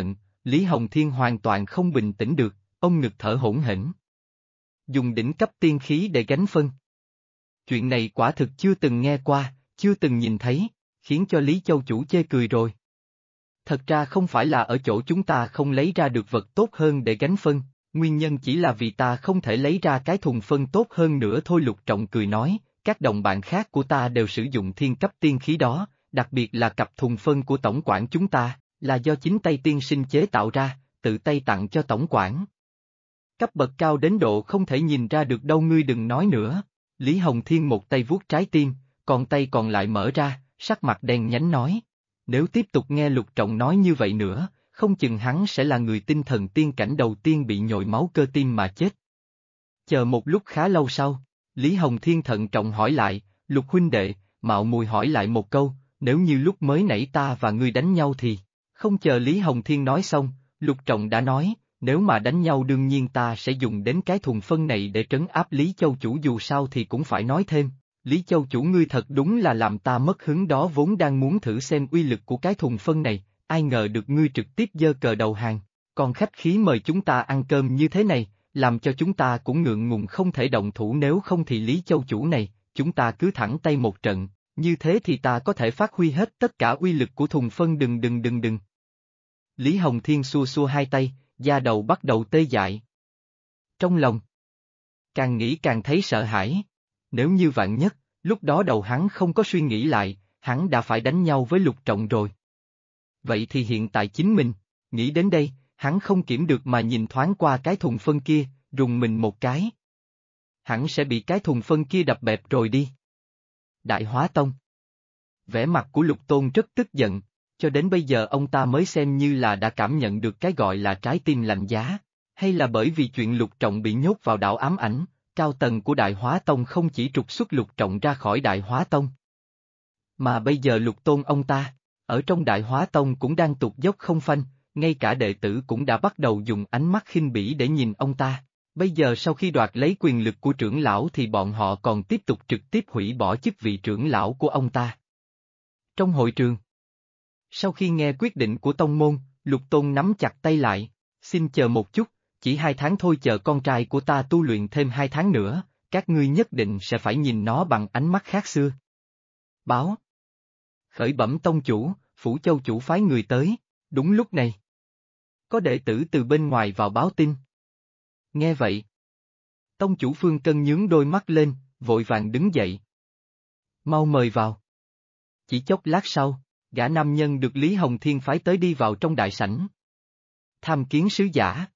Lý Hồng Thiên hoàn toàn không bình tĩnh được, ông ngực thở hổn hển. Dùng đỉnh cấp tiên khí để gánh phân. Chuyện này quả thực chưa từng nghe qua, chưa từng nhìn thấy, khiến cho Lý Châu chủ chê cười rồi. Thật ra không phải là ở chỗ chúng ta không lấy ra được vật tốt hơn để gánh phân, nguyên nhân chỉ là vì ta không thể lấy ra cái thùng phân tốt hơn nữa thôi. Lục Trọng cười nói, các đồng bạn khác của ta đều sử dụng thiên cấp tiên khí đó, đặc biệt là cặp thùng phân của tổng quản chúng ta, là do chính tay tiên sinh chế tạo ra, tự tay tặng cho tổng quản. Cấp bậc cao đến độ không thể nhìn ra được đâu, ngươi đừng nói nữa. Lý Hồng Thiên một tay vuốt trái tim, còn tay còn lại mở ra, sắc mặt đen nhánh nói. Nếu tiếp tục nghe Lục Trọng nói như vậy nữa, không chừng hắn sẽ là người tinh thần tiên cảnh đầu tiên bị nhồi máu cơ tim mà chết. Chờ một lúc khá lâu sau, Lý Hồng Thiên thận trọng hỏi lại, Lục huynh đệ, mạo muội hỏi lại một câu, nếu như lúc mới nãy ta và ngươi đánh nhau thì... Không chờ Lý Hồng Thiên nói xong, Lục Trọng đã nói, nếu mà đánh nhau đương nhiên ta sẽ dùng đến cái thùng phân này để trấn áp Lý Châu chủ, dù sao thì cũng phải nói thêm. Lý Châu chủ ngươi thật đúng là làm ta mất hứng đó, vốn đang muốn thử xem uy lực của cái thùng phân này, ai ngờ được ngươi trực tiếp giơ cờ đầu hàng, còn khách khí mời chúng ta ăn cơm như thế này, làm cho chúng ta cũng ngượng ngùng không thể động thủ, nếu không thì Lý Châu chủ này, chúng ta cứ thẳng tay một trận, như thế thì ta có thể phát huy hết tất cả uy lực của thùng phân. Đừng. Lý Hồng Thiên xua xua hai tay, da đầu bắt đầu tê dại. Trong lòng, càng nghĩ càng thấy sợ hãi, nếu như vạn nhất, lúc đó đầu hắn không có suy nghĩ lại, hắn đã phải đánh nhau với Lục Trọng rồi. Vậy thì hiện tại chính mình, nghĩ đến đây, hắn không kiểm được mà nhìn thoáng qua cái thùng phân kia, rùng mình một cái. Hắn sẽ bị cái thùng phân kia đập bẹp rồi đi. Đại Hóa Tông. Vẻ mặt của Lục Tôn rất tức giận, cho đến bây giờ ông ta mới xem như là đã cảm nhận được cái gọi là trái tim lạnh giá, hay là bởi vì chuyện Lục Trọng bị nhốt vào đảo ám ảnh, cao tầng của Đại Hóa Tông không chỉ trục xuất Lục Trọng ra khỏi Đại Hóa Tông. Mà bây giờ Lục Tôn ông ta, ở trong Đại Hóa Tông cũng đang tụt dốc không phanh, ngay cả đệ tử cũng đã bắt đầu dùng ánh mắt khinh bỉ để nhìn ông ta. Bây giờ sau khi đoạt lấy quyền lực của trưởng lão thì bọn họ còn tiếp tục trực tiếp hủy bỏ chức vị trưởng lão của ông ta. Trong hội trường, sau khi nghe quyết định của tông môn, Lục Tôn nắm chặt tay lại, xin chờ một chút, chỉ 2 tháng thôi, chờ con trai của ta tu luyện thêm 2 tháng nữa, các ngươi nhất định sẽ phải nhìn nó bằng ánh mắt khác xưa. Báo. Khởi bẩm tông chủ, Phủ Châu chủ phái người tới, đúng lúc này. Có đệ tử từ bên ngoài vào báo tin. Nghe vậy, tông chủ Phương Cân nhướng đôi mắt lên, vội vàng đứng dậy. Mau mời vào. Chỉ chốc lát sau, gã nam nhân được Lý Hồng Thiên phái tới đi vào trong đại sảnh. Tham kiến sứ giả.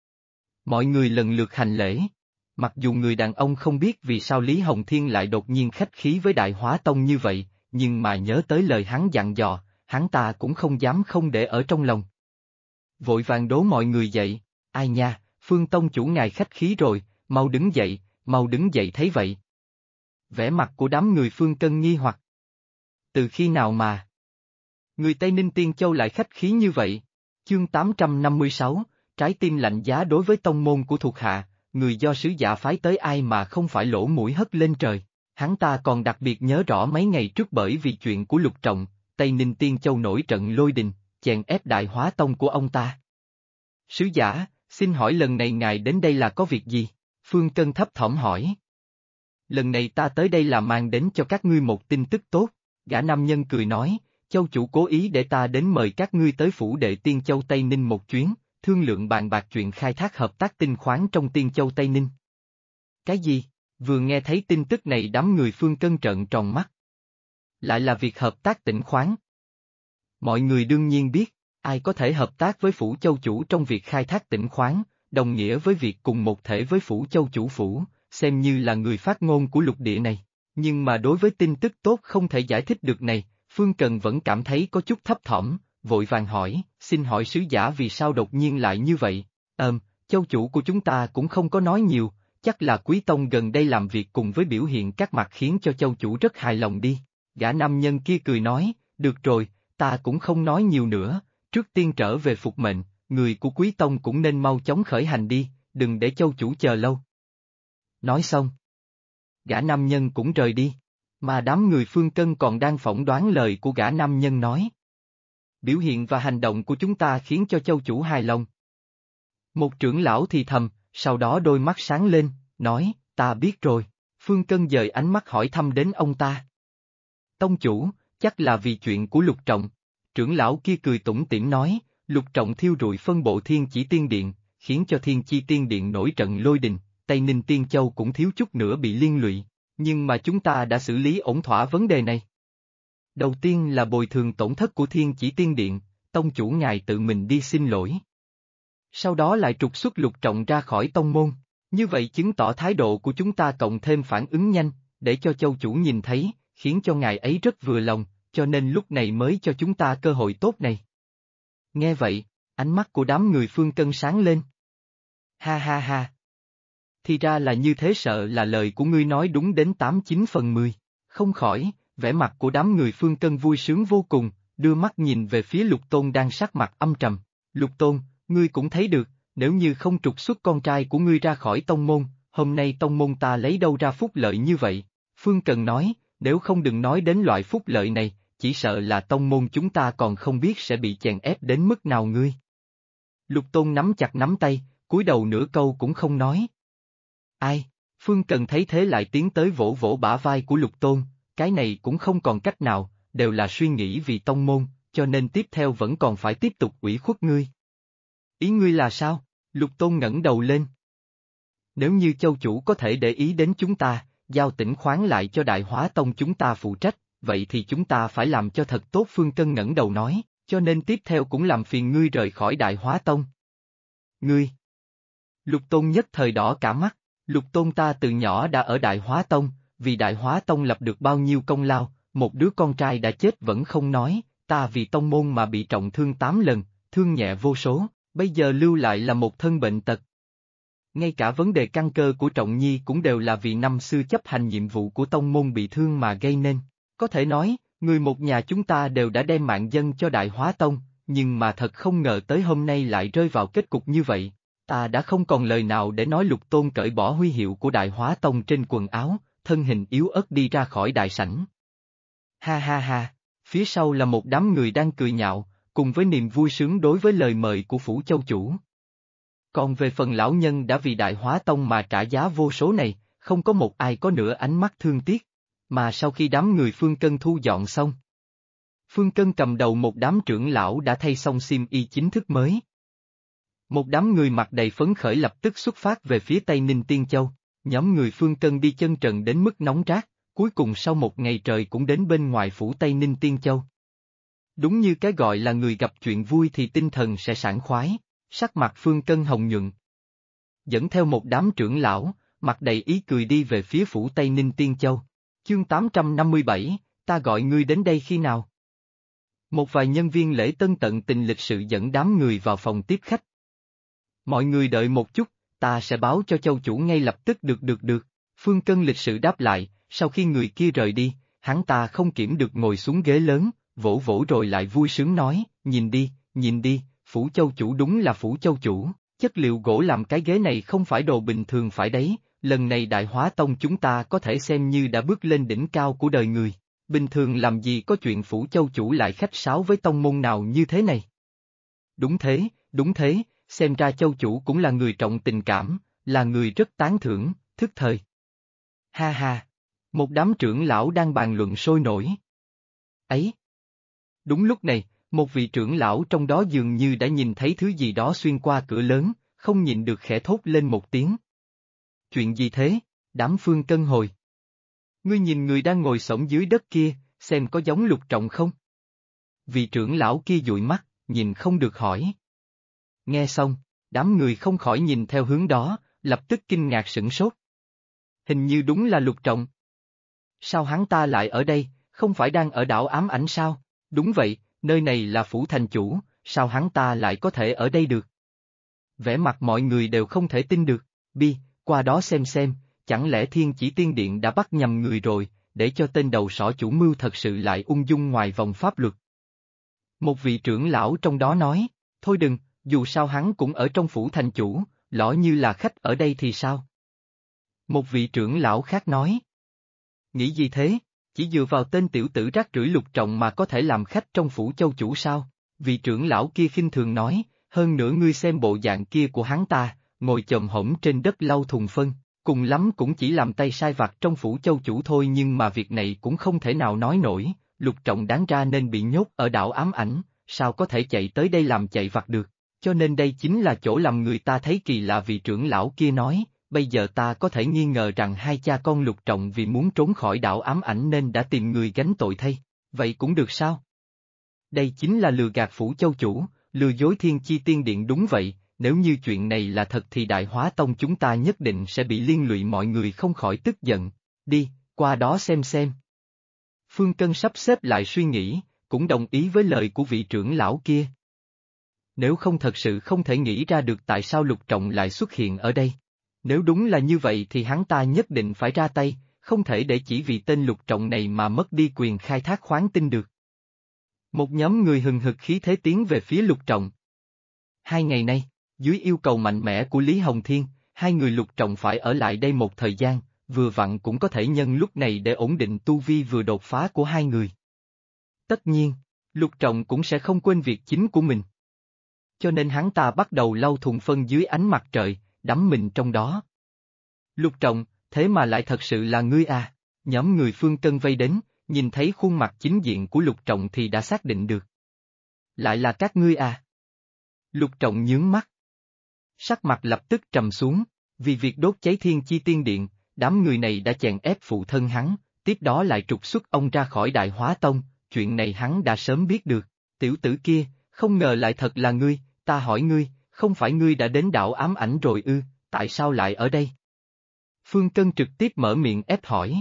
Mọi người lần lượt hành lễ. Mặc dù người đàn ông không biết vì sao Lý Hồng Thiên lại đột nhiên khách khí với Đại Hóa Tông như vậy, nhưng mà nhớ tới lời hắn dặn dò, hắn ta cũng không dám không để ở trong lòng. Vội vàng đố mọi người dậy, ai nha, Phương Tông chủ ngài khách khí rồi, mau đứng dậy thấy vậy. Vẻ mặt của đám người Phương Cân nghi hoặc. Từ khi nào mà người Tây Ninh Tiên Châu lại khách khí như vậy? Chương 856, trái tim lạnh giá đối với tông môn của thuộc hạ, người do sứ giả phái tới ai mà không phải lỗ mũi hất lên trời. Hắn ta còn đặc biệt nhớ rõ mấy ngày trước bởi vì chuyện của Lục Trọng, Tây Ninh Tiên Châu nổi trận lôi đình, chèn ép Đại Hóa Tông của ông ta. Sứ giả, xin hỏi lần này ngài đến đây là có việc gì? Phương Cân thấp thỏm hỏi. Lần này ta tới đây là mang đến cho các ngươi một tin tức tốt, gã nam nhân cười nói, Châu chủ cố ý để ta đến mời các ngươi tới phủ đệ Tiên Châu Tây Ninh một chuyến, thương lượng bàn bạc chuyện khai thác hợp tác tinh khoáng trong Tiên Châu Tây Ninh. Cái gì? Vừa nghe thấy tin tức này đám người Phương Cân trợn tròn mắt. Lại là việc hợp tác tinh khoáng. Mọi người đương nhiên biết, ai có thể hợp tác với Phủ Châu chủ trong việc khai thác tinh khoáng, đồng nghĩa với việc cùng một thể với Phủ Châu chủ phủ, xem như là người phát ngôn của lục địa này. Nhưng mà đối với tin tức tốt không thể giải thích được này, Phương Cần vẫn cảm thấy có chút thấp thỏm, vội vàng hỏi, xin hỏi sứ giả vì sao đột nhiên lại như vậy? Châu chủ của chúng ta cũng không có nói nhiều, chắc là Quý Tông gần đây làm việc cùng với biểu hiện các mặt khiến cho châu chủ rất hài lòng đi. Gã nam nhân kia cười nói, được rồi, ta cũng không nói nhiều nữa, trước tiên trở về phục mệnh, người của Quý Tông cũng nên mau chóng khởi hành đi, đừng để châu chủ chờ lâu. Nói xong, gã nam nhân cũng rời đi, mà đám người Phương Cân còn đang phỏng đoán lời của gã nam nhân nói. biểu hiện và hành động của chúng ta khiến cho châu chủ hài lòng. Một trưởng lão thì thầm, sau đó đôi mắt sáng lên, nói, ta biết rồi. Phương Cân dời ánh mắt hỏi thăm đến ông ta. Tông chủ, chắc là vì chuyện của Lục Trọng. Trưởng lão kia cười tủm tỉm nói, Lục Trọng thiêu rụi phân bộ Thiên Chỉ Tiên Điện, khiến cho Thiên Chi Tiên Điện nổi trận lôi đình, Tây Ninh Tiên Châu cũng thiếu chút nữa bị liên lụy, nhưng mà chúng ta đã xử lý ổn thỏa vấn đề này. Đầu tiên là bồi thường tổn thất của Thiên Chỉ Tiên Điện, tông chủ ngài tự mình đi xin lỗi. Sau đó lại trục xuất Lục Trọng ra khỏi tông môn, như vậy chứng tỏ thái độ của chúng ta cộng thêm phản ứng nhanh, để cho châu chủ nhìn thấy, khiến cho ngài ấy rất vừa lòng, cho nên lúc này mới cho chúng ta cơ hội tốt này. Nghe vậy, ánh mắt của đám người Phương Cân sáng lên. Ha ha ha. Thì ra là như thế, sợ là lời của ngươi nói đúng đến 89/10. Không khỏi, vẻ mặt của đám người Phương Cân vui sướng vô cùng, đưa mắt nhìn về phía Lục Tôn đang sắc mặt âm trầm. Lục Tôn, ngươi cũng thấy được, nếu như không trục xuất con trai của ngươi ra khỏi tông môn, hôm nay tông môn ta lấy đâu ra phúc lợi như vậy? Phương Cần nói, nếu không đừng nói đến loại phúc lợi này, chỉ sợ là tông môn chúng ta còn không biết sẽ bị chèn ép đến mức nào ngươi. Lục Tôn nắm chặt nắm tay, cúi đầu nửa câu cũng không nói. Ai? Phương Cần thấy thế lại tiến tới vỗ vỗ bả vai của Lục Tôn, cái này cũng không còn cách nào, đều là suy nghĩ vì tông môn, cho nên tiếp theo vẫn còn phải tiếp tục ủy khuất ngươi. Ý ngươi là sao? Lục Tôn ngẩng đầu lên. Nếu như châu chủ có thể để ý đến chúng ta, giao Tĩnh khoáng lại cho Đại Hóa Tông chúng ta phụ trách, vậy thì chúng ta phải làm cho thật tốt. Phương Cân ngẩng đầu nói, cho nên tiếp theo cũng làm phiền ngươi rời khỏi Đại Hóa Tông. Ngươi! Lục Tôn nhất thời đỏ cả mắt, Lục Tôn ta từ nhỏ đã ở Đại Hóa Tông, vì Đại Hóa Tông lập được bao nhiêu công lao, một đứa con trai đã chết vẫn không nói, ta vì tông môn mà bị trọng thương 8 lần, thương nhẹ vô số, bây giờ lưu lại là một thân bệnh tật. Ngay cả vấn đề căn cơ của Trọng Nhi cũng đều là vì năm xưa chấp hành nhiệm vụ của tông môn bị thương mà gây nên. Có thể nói, người một nhà chúng ta đều đã đem mạng dâng cho Đại Hóa Tông, nhưng mà thật không ngờ tới hôm nay lại rơi vào kết cục như vậy. Ta đã không còn lời nào để nói. Lục Tôn cởi bỏ huy hiệu của Đại Hóa Tông trên quần áo, thân hình yếu ớt đi ra khỏi đại sảnh. Ha ha ha, phía sau là một đám người đang cười nhạo, cùng với niềm vui sướng đối với lời mời của Phủ Châu Chủ. Còn về phần lão nhân đã vì Đại Hóa Tông mà trả giá vô số này, không có một ai có nửa ánh mắt thương tiếc, mà sau khi đám người Phương Cân thu dọn xong. Phương Cân cầm đầu một đám trưởng lão đã thay xong xiêm y chính thức mới. Một đám người mặt đầy phấn khởi lập tức xuất phát về phía Tây Ninh Tiên Châu, nhóm người Phương Cân đi chân trần đến mức nóng rát, cuối cùng sau một ngày trời cũng đến bên ngoài phủ Tây Ninh Tiên Châu. Đúng như cái gọi là người gặp chuyện vui thì tinh thần sẽ sảng khoái, sắc mặt Phương Cân hồng nhuận. Dẫn theo một đám trưởng lão, mặt đầy ý cười đi về phía phủ Tây Ninh Tiên Châu. Chương 857, ta gọi ngươi đến đây khi nào? Một vài nhân viên lễ tân tận tình lịch sự dẫn đám người vào phòng tiếp khách. Mọi người đợi một chút, ta sẽ báo cho châu chủ ngay lập tức. Được. Phương Cân lịch sự đáp lại, sau khi người kia rời đi, hắn ta không kiểm được ngồi xuống ghế lớn, vỗ vỗ rồi lại vui sướng nói, nhìn đi, phủ châu chủ đúng là phủ châu chủ, chất liệu gỗ làm cái ghế này không phải đồ bình thường phải đấy, lần này Đại Hóa Tông chúng ta có thể xem như đã bước lên đỉnh cao của đời người, bình thường làm gì có chuyện phủ châu chủ lại khách sáo với tông môn nào như thế này. Đúng thế, xem ra châu chủ cũng là người trọng tình cảm, là người rất tán thưởng, thức thời. Ha ha, một đám trưởng lão đang bàn luận sôi nổi. Ấy! Đúng lúc này, một vị trưởng lão trong đó dường như đã nhìn thấy thứ gì đó xuyên qua cửa lớn, không nhịn được khẽ thốt lên một tiếng. Chuyện gì thế? Đám Phương Cân hồi. Ngươi nhìn người đang ngồi xổm dưới đất kia, xem có giống Lục Trọng không? Vị trưởng lão kia dụi mắt, nhìn không được hỏi. Nghe xong, đám người không khỏi nhìn theo hướng đó, lập tức kinh ngạc sửng sốt. Hình như đúng là Lục Trọng. Sao hắn ta lại ở đây, không phải đang ở đảo ám ảnh sao? Đúng vậy, nơi này là phủ thành chủ, sao hắn ta lại có thể ở đây được? Vẻ mặt mọi người đều không thể tin được, qua đó xem, chẳng lẽ Thiên Chỉ Tiên Điện đã bắt nhầm người rồi, để cho tên đầu sỏ chủ mưu thật sự lại ung dung ngoài vòng pháp luật. Một vị trưởng lão trong đó nói, thôi đừng, dù sao hắn cũng ở trong phủ thành chủ, lỡ như là khách ở đây thì sao? Một vị trưởng lão khác nói. Nghĩ gì thế, chỉ dựa vào tên tiểu tử rác rưởi Lục Trọng mà có thể làm khách trong phủ châu chủ sao? Vị trưởng lão kia khinh thường nói, hơn nữa ngươi xem bộ dạng kia của hắn ta, ngồi chồm hổm trên đất lau thùng phân, cùng lắm cũng chỉ làm tay sai vặt trong phủ châu chủ thôi nhưng mà việc này cũng không thể nào nói nổi, Lục Trọng đáng ra nên bị nhốt ở đảo ám ảnh, sao có thể chạy tới đây làm chạy vặt được, cho nên đây chính là chỗ làm người ta thấy kỳ lạ. Vị trưởng lão kia nói, bây giờ ta có thể nghi ngờ rằng hai cha con Lục Trọng vì muốn trốn khỏi đảo ám ảnh nên đã tìm người gánh tội thay, vậy cũng được sao? Đây chính là lừa gạt phủ châu chủ, lừa dối Thiên Chi Tiên Điện đúng vậy, nếu như chuyện này là thật thì Đại Hóa Tông chúng ta nhất định sẽ bị liên lụy. Mọi người không khỏi tức giận, đi, qua đó xem. Phương Cân sắp xếp lại suy nghĩ, cũng đồng ý với lời của vị trưởng lão kia. Nếu không thật sự không thể nghĩ ra được tại sao Lục Trọng lại xuất hiện ở đây. Nếu đúng là như vậy thì hắn ta nhất định phải ra tay, không thể để chỉ vì tên Lục Trọng này mà mất đi quyền khai thác khoáng tinh được. Một nhóm người hừng hực khí thế tiến về phía Lục Trọng. 2 ngày nay, dưới yêu cầu mạnh mẽ của Lý Hồng Thiên, hai người Lục Trọng phải ở lại đây một thời gian, vừa vặn cũng có thể nhân lúc này để ổn định tu vi vừa đột phá của hai người. Tất nhiên, Lục Trọng cũng sẽ không quên việc chính của mình. Cho nên hắn ta bắt đầu lau thùng phân dưới ánh mặt trời, đắm mình trong đó. Lục Trọng, thế mà lại thật sự là ngươi à? Nhóm người Phương Cân vây đến, nhìn thấy khuôn mặt chính diện của Lục Trọng thì đã xác định được. Lại là các ngươi à? Lục Trọng nhướng mắt. Sắc mặt lập tức trầm xuống, vì việc đốt cháy Thiên Chi Tiên Điện, đám người này đã chèn ép phụ thân hắn, tiếp đó lại trục xuất ông ra khỏi Đại Hóa Tông, chuyện này hắn đã sớm biết được. Tiểu tử kia, không ngờ lại thật là ngươi, ta hỏi ngươi, không phải ngươi đã đến đảo ám ảnh rồi ư, tại sao lại ở đây? Phương Cân trực tiếp mở miệng ép hỏi.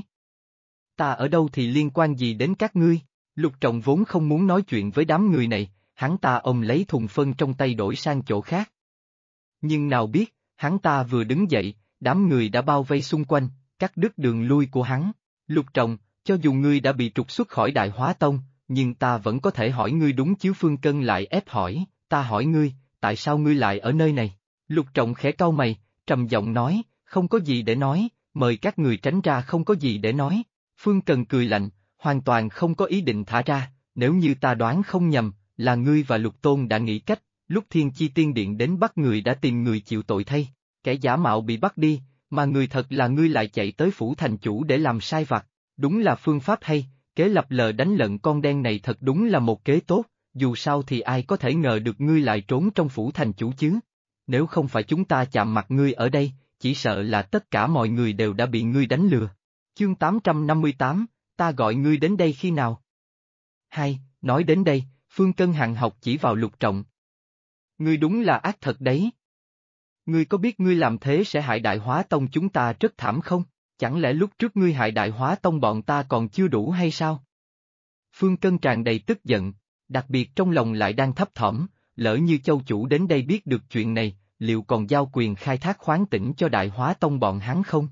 Ta ở đâu thì liên quan gì đến các ngươi? Lục Trọng vốn không muốn nói chuyện với đám người này, hắn ta ôm lấy thùng phân trong tay đổi sang chỗ khác. Nhưng nào biết, hắn ta vừa đứng dậy, đám người đã bao vây xung quanh, cắt đứt đường lui của hắn. Lục Trọng, cho dù ngươi đã bị trục xuất khỏi Đại Hóa Tông, nhưng ta vẫn có thể hỏi ngươi đúng chứ? Phương Cân lại ép hỏi, ta hỏi ngươi, tại sao ngươi lại ở nơi này? Lục Trọng khẽ cau mày, trầm giọng nói, không có gì để nói, mời các người tránh ra. Không có gì để nói. Phương Cần cười lạnh, hoàn toàn không có ý định thả ra, nếu như ta đoán không nhầm, là ngươi và Lục Tôn đã nghĩ cách, lúc Thiên Chi Tiên Điện đến bắt người đã tìm người chịu tội thay, kẻ giả mạo bị bắt đi, mà người thật là ngươi lại chạy tới phủ thành chủ để làm sai vặt, đúng là phương pháp hay, kế lập lờ đánh lận con đen này thật đúng là một kế tốt, dù sao thì ai có thể ngờ được ngươi lại trốn trong phủ thành chủ chứ. Nếu không phải chúng ta chạm mặt ngươi ở đây, chỉ sợ là tất cả mọi người đều đã bị ngươi đánh lừa. Chương 858, ta gọi ngươi đến đây khi nào? Hay, nói đến đây, Phương Cân hằn học chỉ vào Lục Trọng. Ngươi đúng là ác thật đấy. Ngươi có biết ngươi làm thế sẽ hại Đại Hóa Tông chúng ta rất thảm không? Chẳng lẽ lúc trước ngươi hại Đại Hóa Tông bọn ta còn chưa đủ hay sao? Phương Cân tràn đầy tức giận, đặc biệt trong lòng lại đang thấp thỏm, lỡ như châu chủ đến đây biết được chuyện này, liệu còn giao quyền khai thác khoáng tỉnh cho Đại Hóa Tông bọn hắn không?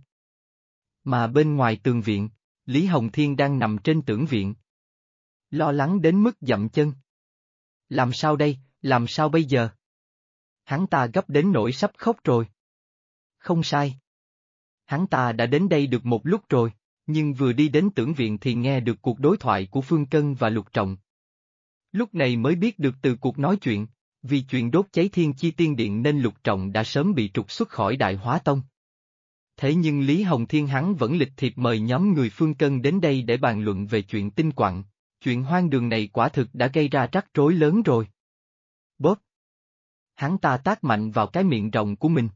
Mà bên ngoài tường viện, Lý Hồng Thiên đang nằm trên tưởng viện. Lo lắng đến mức dậm chân. Làm sao đây, làm sao bây giờ? Hắn ta gấp đến nỗi sắp khóc rồi. Không sai. Hắn ta đã đến đây được một lúc rồi, nhưng vừa đi đến tưởng viện thì nghe được cuộc đối thoại của Phương Cân và Lục Trọng. Lúc này mới biết được từ cuộc nói chuyện, vì chuyện đốt cháy Thiên Chi Tiên Điện nên Lục Trọng đã sớm bị trục xuất khỏi Đại Hóa Tông. Thế nhưng Lý Hồng Thiên hắn vẫn lịch thiệp mời nhóm người Phương Cân đến đây để bàn luận về chuyện tinh quặng, chuyện hoang đường này quả thực đã gây ra rắc rối lớn rồi. Bóp! Hắn ta tát mạnh vào cái miệng rộng của mình.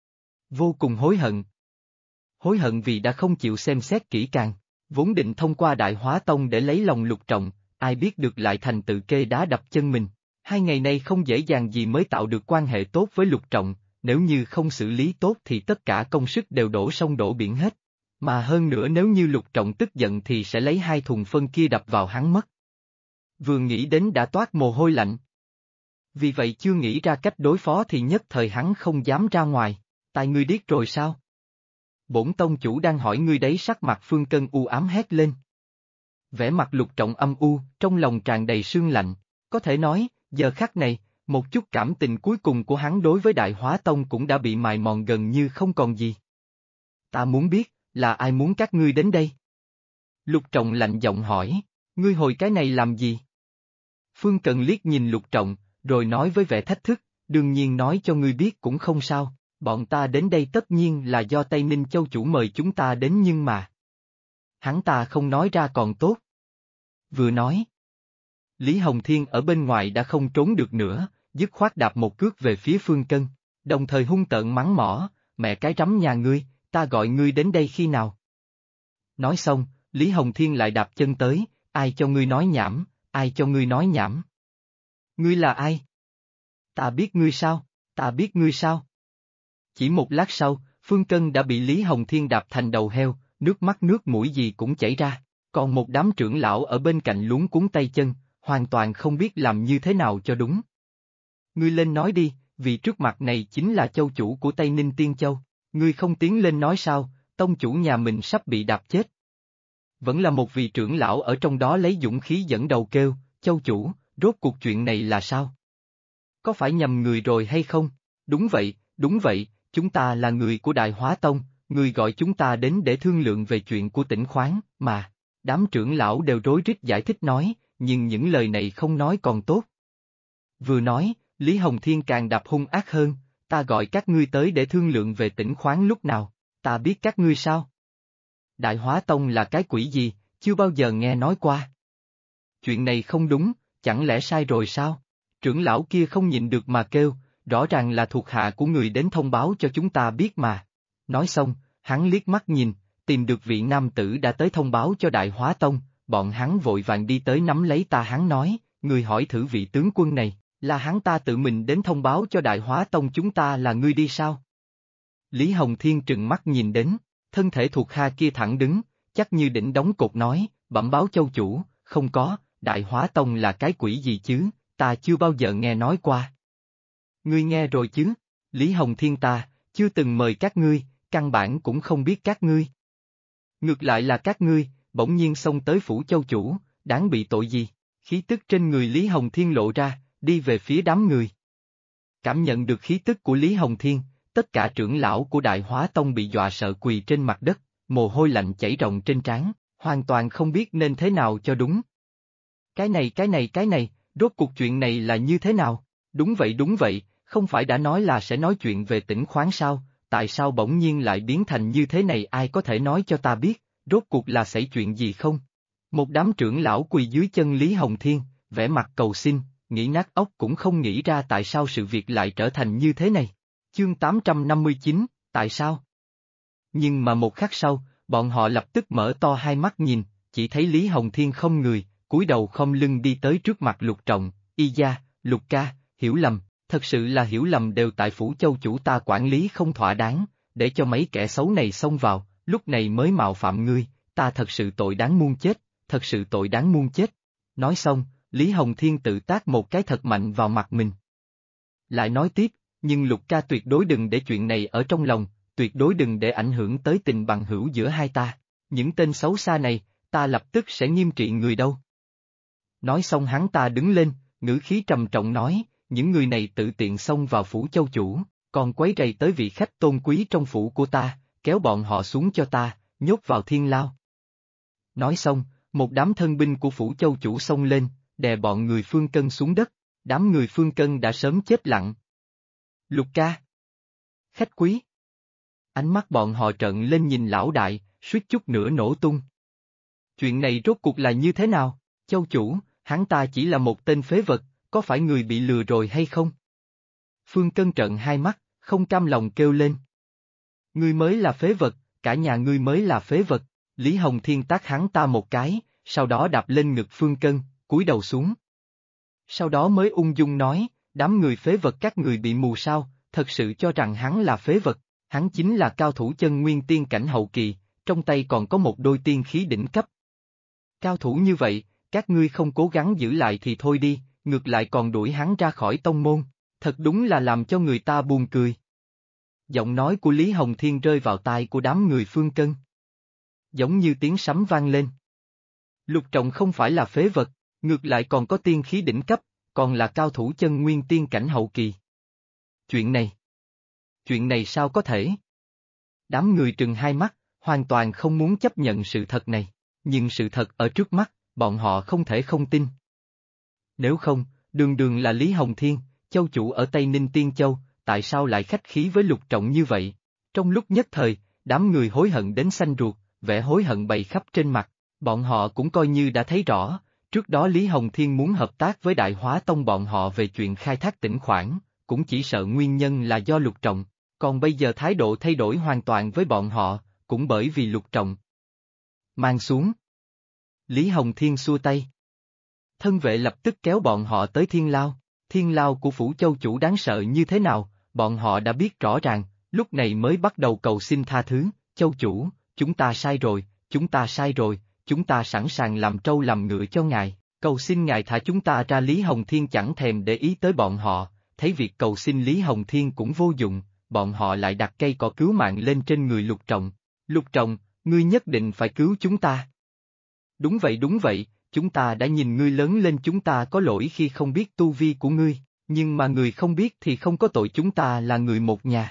Vô cùng hối hận. Hối hận vì đã không chịu xem xét kỹ càng, vốn định thông qua Đại Hóa Tông để lấy lòng Lục Trọng, ai biết được lại thành tự kê đá đập chân mình. 2 ngày nay không dễ dàng gì mới tạo được quan hệ tốt với Lục Trọng, nếu như không xử lý tốt thì tất cả công sức đều đổ sông đổ biển hết. Mà hơn nữa nếu như Lục Trọng tức giận thì sẽ lấy 2 thùng phân kia đập vào hắn mất. Vừa nghĩ đến đã toát mồ hôi lạnh. Vì vậy chưa nghĩ ra cách đối phó thì nhất thời hắn không dám ra ngoài, tại ngươi điếc rồi sao? Bổn tông chủ đang hỏi ngươi đấy. Sắc mặt Phương Cân u ám hét lên. Vẻ mặt Lục Trọng âm u, trong lòng tràn đầy sương lạnh, có thể nói, giờ khắc này, một chút cảm tình cuối cùng của hắn đối với Đại Hóa Tông cũng đã bị mài mòn gần như không còn gì. Ta muốn biết, là ai muốn các ngươi đến đây? Lục Trọng lạnh giọng hỏi, ngươi hồi cái này làm gì? Phương Cần liếc nhìn Lục Trọng, rồi nói với vẻ thách thức, đương nhiên nói cho ngươi biết cũng không sao, bọn ta đến đây tất nhiên là do Tây Ninh Châu chủ mời chúng ta đến nhưng mà. Hắn ta không nói ra còn tốt. Vừa nói. Lý Hồng Thiên ở bên ngoài đã không trốn được nữa, dứt khoát đạp một cước về phía Phương Cân, đồng thời hung tợn mắng mỏ, mẹ cái rắm nhà ngươi, ta gọi ngươi đến đây khi nào? Nói xong, Lý Hồng Thiên lại đạp chân tới, ai cho ngươi nói nhảm, ai cho ngươi nói nhảm? Ngươi là ai? Ta biết ngươi sao, ta biết ngươi sao? Chỉ một lát sau, Phương Cân đã bị Lý Hồng Thiên đạp thành đầu heo, nước mắt nước mũi gì cũng chảy ra, còn một đám trưởng lão ở bên cạnh luống cuống tay chân, hoàn toàn không biết làm như thế nào cho đúng. Ngươi lên nói đi, vì trước mặt này chính là châu chủ của Tây Ninh Tiên Châu, ngươi không tiến lên nói sao, tông chủ nhà mình sắp bị đạp chết. Vẫn là một vị trưởng lão ở trong đó lấy dũng khí dẫn đầu kêu, châu chủ, rốt cuộc chuyện này là sao? Có phải nhầm người rồi hay không? Đúng vậy, chúng ta là người của Đại Hóa Tông, người gọi chúng ta đến để thương lượng về chuyện của Tĩnh Khoáng, mà. Đám trưởng lão đều rối rít giải thích nói, nhưng những lời này không nói còn tốt. Vừa nói, Lý Hồng Thiên càng đạp hung ác hơn, ta gọi các ngươi tới để thương lượng về Tĩnh Khoáng lúc nào, ta biết các ngươi sao? Đại Hóa Tông là cái quỷ gì, chưa bao giờ nghe nói qua. Chuyện này không đúng, chẳng lẽ sai rồi sao? Trưởng lão kia không nhịn được mà kêu, rõ ràng là thuộc hạ của người đến thông báo cho chúng ta biết mà. Nói xong, hắn liếc mắt nhìn, tìm được vị nam tử đã tới thông báo cho Đại Hóa Tông, bọn hắn vội vàng đi tới nắm lấy ta hắn nói, người hỏi thử vị tướng quân này, là hắn ta tự mình đến thông báo cho Đại Hóa Tông chúng ta là ngươi đi sao? Lý Hồng Thiên trừng mắt nhìn đến, thân thể thuộc hạ kia thẳng đứng, chắc như đỉnh đóng cột nói, bẩm báo châu chủ, không có, Đại Hóa Tông là cái quỷ gì chứ, ta chưa bao giờ nghe nói qua. Ngươi nghe rồi chứ, Lý Hồng Thiên ta, chưa từng mời các ngươi, căn bản cũng không biết các ngươi. Ngược lại là các ngươi, bỗng nhiên xông tới phủ châu chủ, đáng bị tội gì, khí tức trên người Lý Hồng Thiên lộ ra, đi về phía đám người. Cảm nhận được khí tức của Lý Hồng Thiên, tất cả trưởng lão của Đại Hóa Tông bị dọa sợ quỳ trên mặt đất, mồ hôi lạnh chảy ròng trên trán, hoàn toàn không biết nên thế nào cho đúng. Cái này, rốt cuộc chuyện này là như thế nào? Đúng vậy, không phải đã nói là sẽ nói chuyện về Tĩnh Khoáng sao, tại sao bỗng nhiên lại biến thành như thế này ai có thể nói cho ta biết, rốt cuộc là xảy chuyện gì không? Một đám trưởng lão quỳ dưới chân Lý Hồng Thiên, vẻ mặt cầu xin, nghĩ nát óc cũng không nghĩ ra tại sao sự việc lại trở thành như thế này. Chương 859, tại sao? Nhưng mà một khắc sau, bọn họ lập tức mở to hai mắt nhìn, chỉ thấy Lý Hồng Thiên không người, cúi đầu không lưng đi tới trước mặt Lục Trọng, y gia, Lục ca, hiểu lầm, thật sự là hiểu lầm đều tại phủ châu chủ ta quản lý không thỏa đáng, để cho mấy kẻ xấu này xông vào, lúc này mới mạo phạm ngươi, ta thật sự tội đáng muôn chết, thật sự tội đáng muôn chết. Nói xong, Lý Hồng Thiên tự tát một cái thật mạnh vào mặt mình. Lại nói tiếp, nhưng Lục ca tuyệt đối đừng để chuyện này ở trong lòng, tuyệt đối đừng để ảnh hưởng tới tình bằng hữu giữa hai ta, những tên xấu xa này, ta lập tức sẽ nghiêm trị người đâu. Nói xong hắn ta đứng lên, ngữ khí trầm trọng nói, những người này tự tiện xông vào phủ châu chủ, còn quấy rầy tới vị khách tôn quý trong phủ của ta, kéo bọn họ xuống cho ta, nhốt vào thiên lao. Nói xong, một đám thân binh của phủ châu chủ xông lên, đè bọn người Phương Cân xuống đất, đám người Phương Cân đã sớm chết lặng. Lục ca! Khách quý! Ánh mắt bọn họ trợn lên nhìn lão đại, suýt chút nữa nổ tung. Chuyện này rốt cuộc là như thế nào? Châu chủ, hắn ta chỉ là một tên phế vật, có phải người bị lừa rồi hay không? Phương Cân trợn hai mắt, không cam lòng kêu lên. Ngươi mới là phế vật, cả nhà ngươi mới là phế vật, Lý Hồng Thiên tát hắn ta một cái, sau đó đạp lên ngực Phương Cân, cúi đầu xuống. Sau đó mới ung dung nói, đám người phế vật các người bị mù sao, thật sự cho rằng hắn là phế vật, hắn chính là cao thủ chân nguyên tiên cảnh hậu kỳ, trong tay còn có một đôi tiên khí đỉnh cấp. Cao thủ như vậy, các ngươi không cố gắng giữ lại thì thôi đi, ngược lại còn đuổi hắn ra khỏi tông môn, thật đúng là làm cho người ta buồn cười. Giọng nói của Lý Hồng Thiên rơi vào tai của đám người Phương Cân. Giống như tiếng sấm vang lên. Lục Trọng không phải là phế vật, ngược lại còn có tiên khí đỉnh cấp, còn là cao thủ chân nguyên tiên cảnh hậu kỳ. Chuyện này sao có thể? Đám người trừng hai mắt, hoàn toàn không muốn chấp nhận sự thật này, nhưng sự thật ở trước mắt, bọn họ không thể không tin. Nếu không, đường đường là Lý Hồng Thiên, châu chủ ở Tây Ninh Tiên Châu, tại sao lại khách khí với Lục Trọng như vậy? Trong lúc nhất thời, đám người hối hận đến xanh ruột, vẻ hối hận bày khắp trên mặt, bọn họ cũng coi như đã thấy rõ, trước đó Lý Hồng Thiên muốn hợp tác với Đại Hóa Tông bọn họ về chuyện khai thác tĩnh khoản, cũng chỉ sợ nguyên nhân là do Lục Trọng, còn bây giờ thái độ thay đổi hoàn toàn với bọn họ, cũng bởi vì Lục Trọng. Mang xuống. Lý Hồng Thiên xua tay. Thân vệ lập tức kéo bọn họ tới thiên lao của Phủ Châu chủ đáng sợ như thế nào, bọn họ đã biết rõ ràng, lúc này mới bắt đầu cầu xin tha thứ, Châu chủ, chúng ta sai rồi, chúng ta sai rồi, chúng ta sẵn sàng làm trâu làm ngựa cho ngài, cầu xin ngài thả chúng ta ra. Lý Hồng Thiên chẳng thèm để ý tới bọn họ, thấy việc cầu xin Lý Hồng Thiên cũng vô dụng, bọn họ lại đặt cây cỏ cứu mạng lên trên người Lục Trọng. Lục Trọng, ngươi nhất định phải cứu chúng ta. Đúng vậy, chúng ta đã nhìn ngươi lớn lên, chúng ta có lỗi khi không biết tu vi của ngươi, nhưng mà người không biết thì không có tội, chúng ta là người một nhà.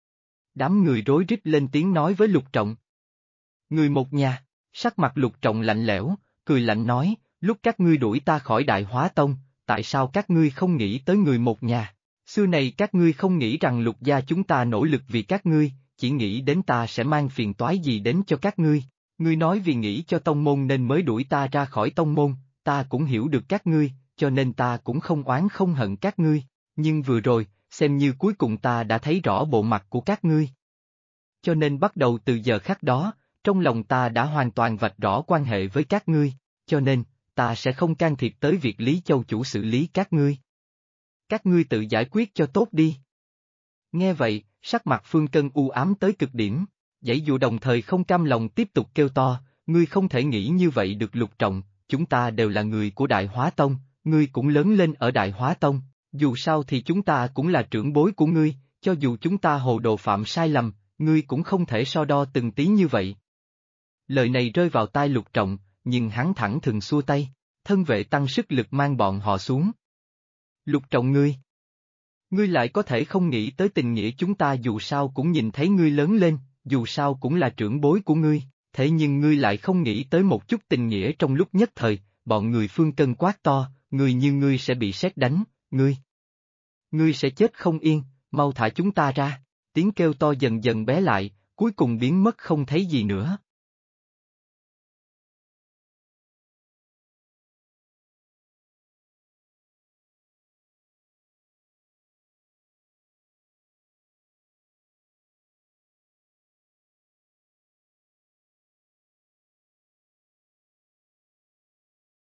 Đám người rối rít lên tiếng nói với Lục Trọng. Người một nhà, sắc mặt Lục Trọng lạnh lẽo, cười lạnh nói, lúc các ngươi đuổi ta khỏi Đại Hóa Tông, tại sao các ngươi không nghĩ tới người một nhà? Xưa này các ngươi không nghĩ rằng Lục gia chúng ta nỗ lực vì các ngươi, chỉ nghĩ đến ta sẽ mang phiền toái gì đến cho các ngươi. Ngươi nói vì nghĩ cho tông môn nên mới đuổi ta ra khỏi tông môn, ta cũng hiểu được các ngươi, cho nên ta cũng không oán không hận các ngươi, nhưng vừa rồi, xem như cuối cùng ta đã thấy rõ bộ mặt của các ngươi. Cho nên bắt đầu từ giờ khắc đó, trong lòng ta đã hoàn toàn vạch rõ quan hệ với các ngươi, cho nên, ta sẽ không can thiệp tới việc Lý Châu chủ xử lý các ngươi. Các ngươi tự giải quyết cho tốt đi. Nghe vậy, sắc mặt Phương Cân u ám tới cực điểm. Giãy dụa đồng thời không cam lòng tiếp tục kêu to, ngươi không thể nghĩ như vậy được Lục Trọng, chúng ta đều là người của Đại Hóa Tông, ngươi cũng lớn lên ở Đại Hóa Tông, dù sao thì chúng ta cũng là trưởng bối của ngươi, cho dù chúng ta hồ đồ phạm sai lầm, ngươi cũng không thể so đo từng tí như vậy. Lời này rơi vào tai Lục Trọng, nhưng hắn thẳng thừng xua tay, thân vệ tăng sức lực mang bọn họ xuống. Lục Trọng ngươi lại có thể không nghĩ tới tình nghĩa, chúng ta dù sao cũng nhìn thấy ngươi lớn lên, dù sao cũng là trưởng bối của ngươi, thế nhưng ngươi lại không nghĩ tới một chút tình nghĩa. Trong lúc nhất thời, bọn người Phương Cân quát to, ngươi sẽ bị sét đánh, ngươi sẽ chết không yên, mau thả chúng ta ra. Tiếng kêu to dần dần bé lại, cuối cùng biến mất không thấy gì nữa.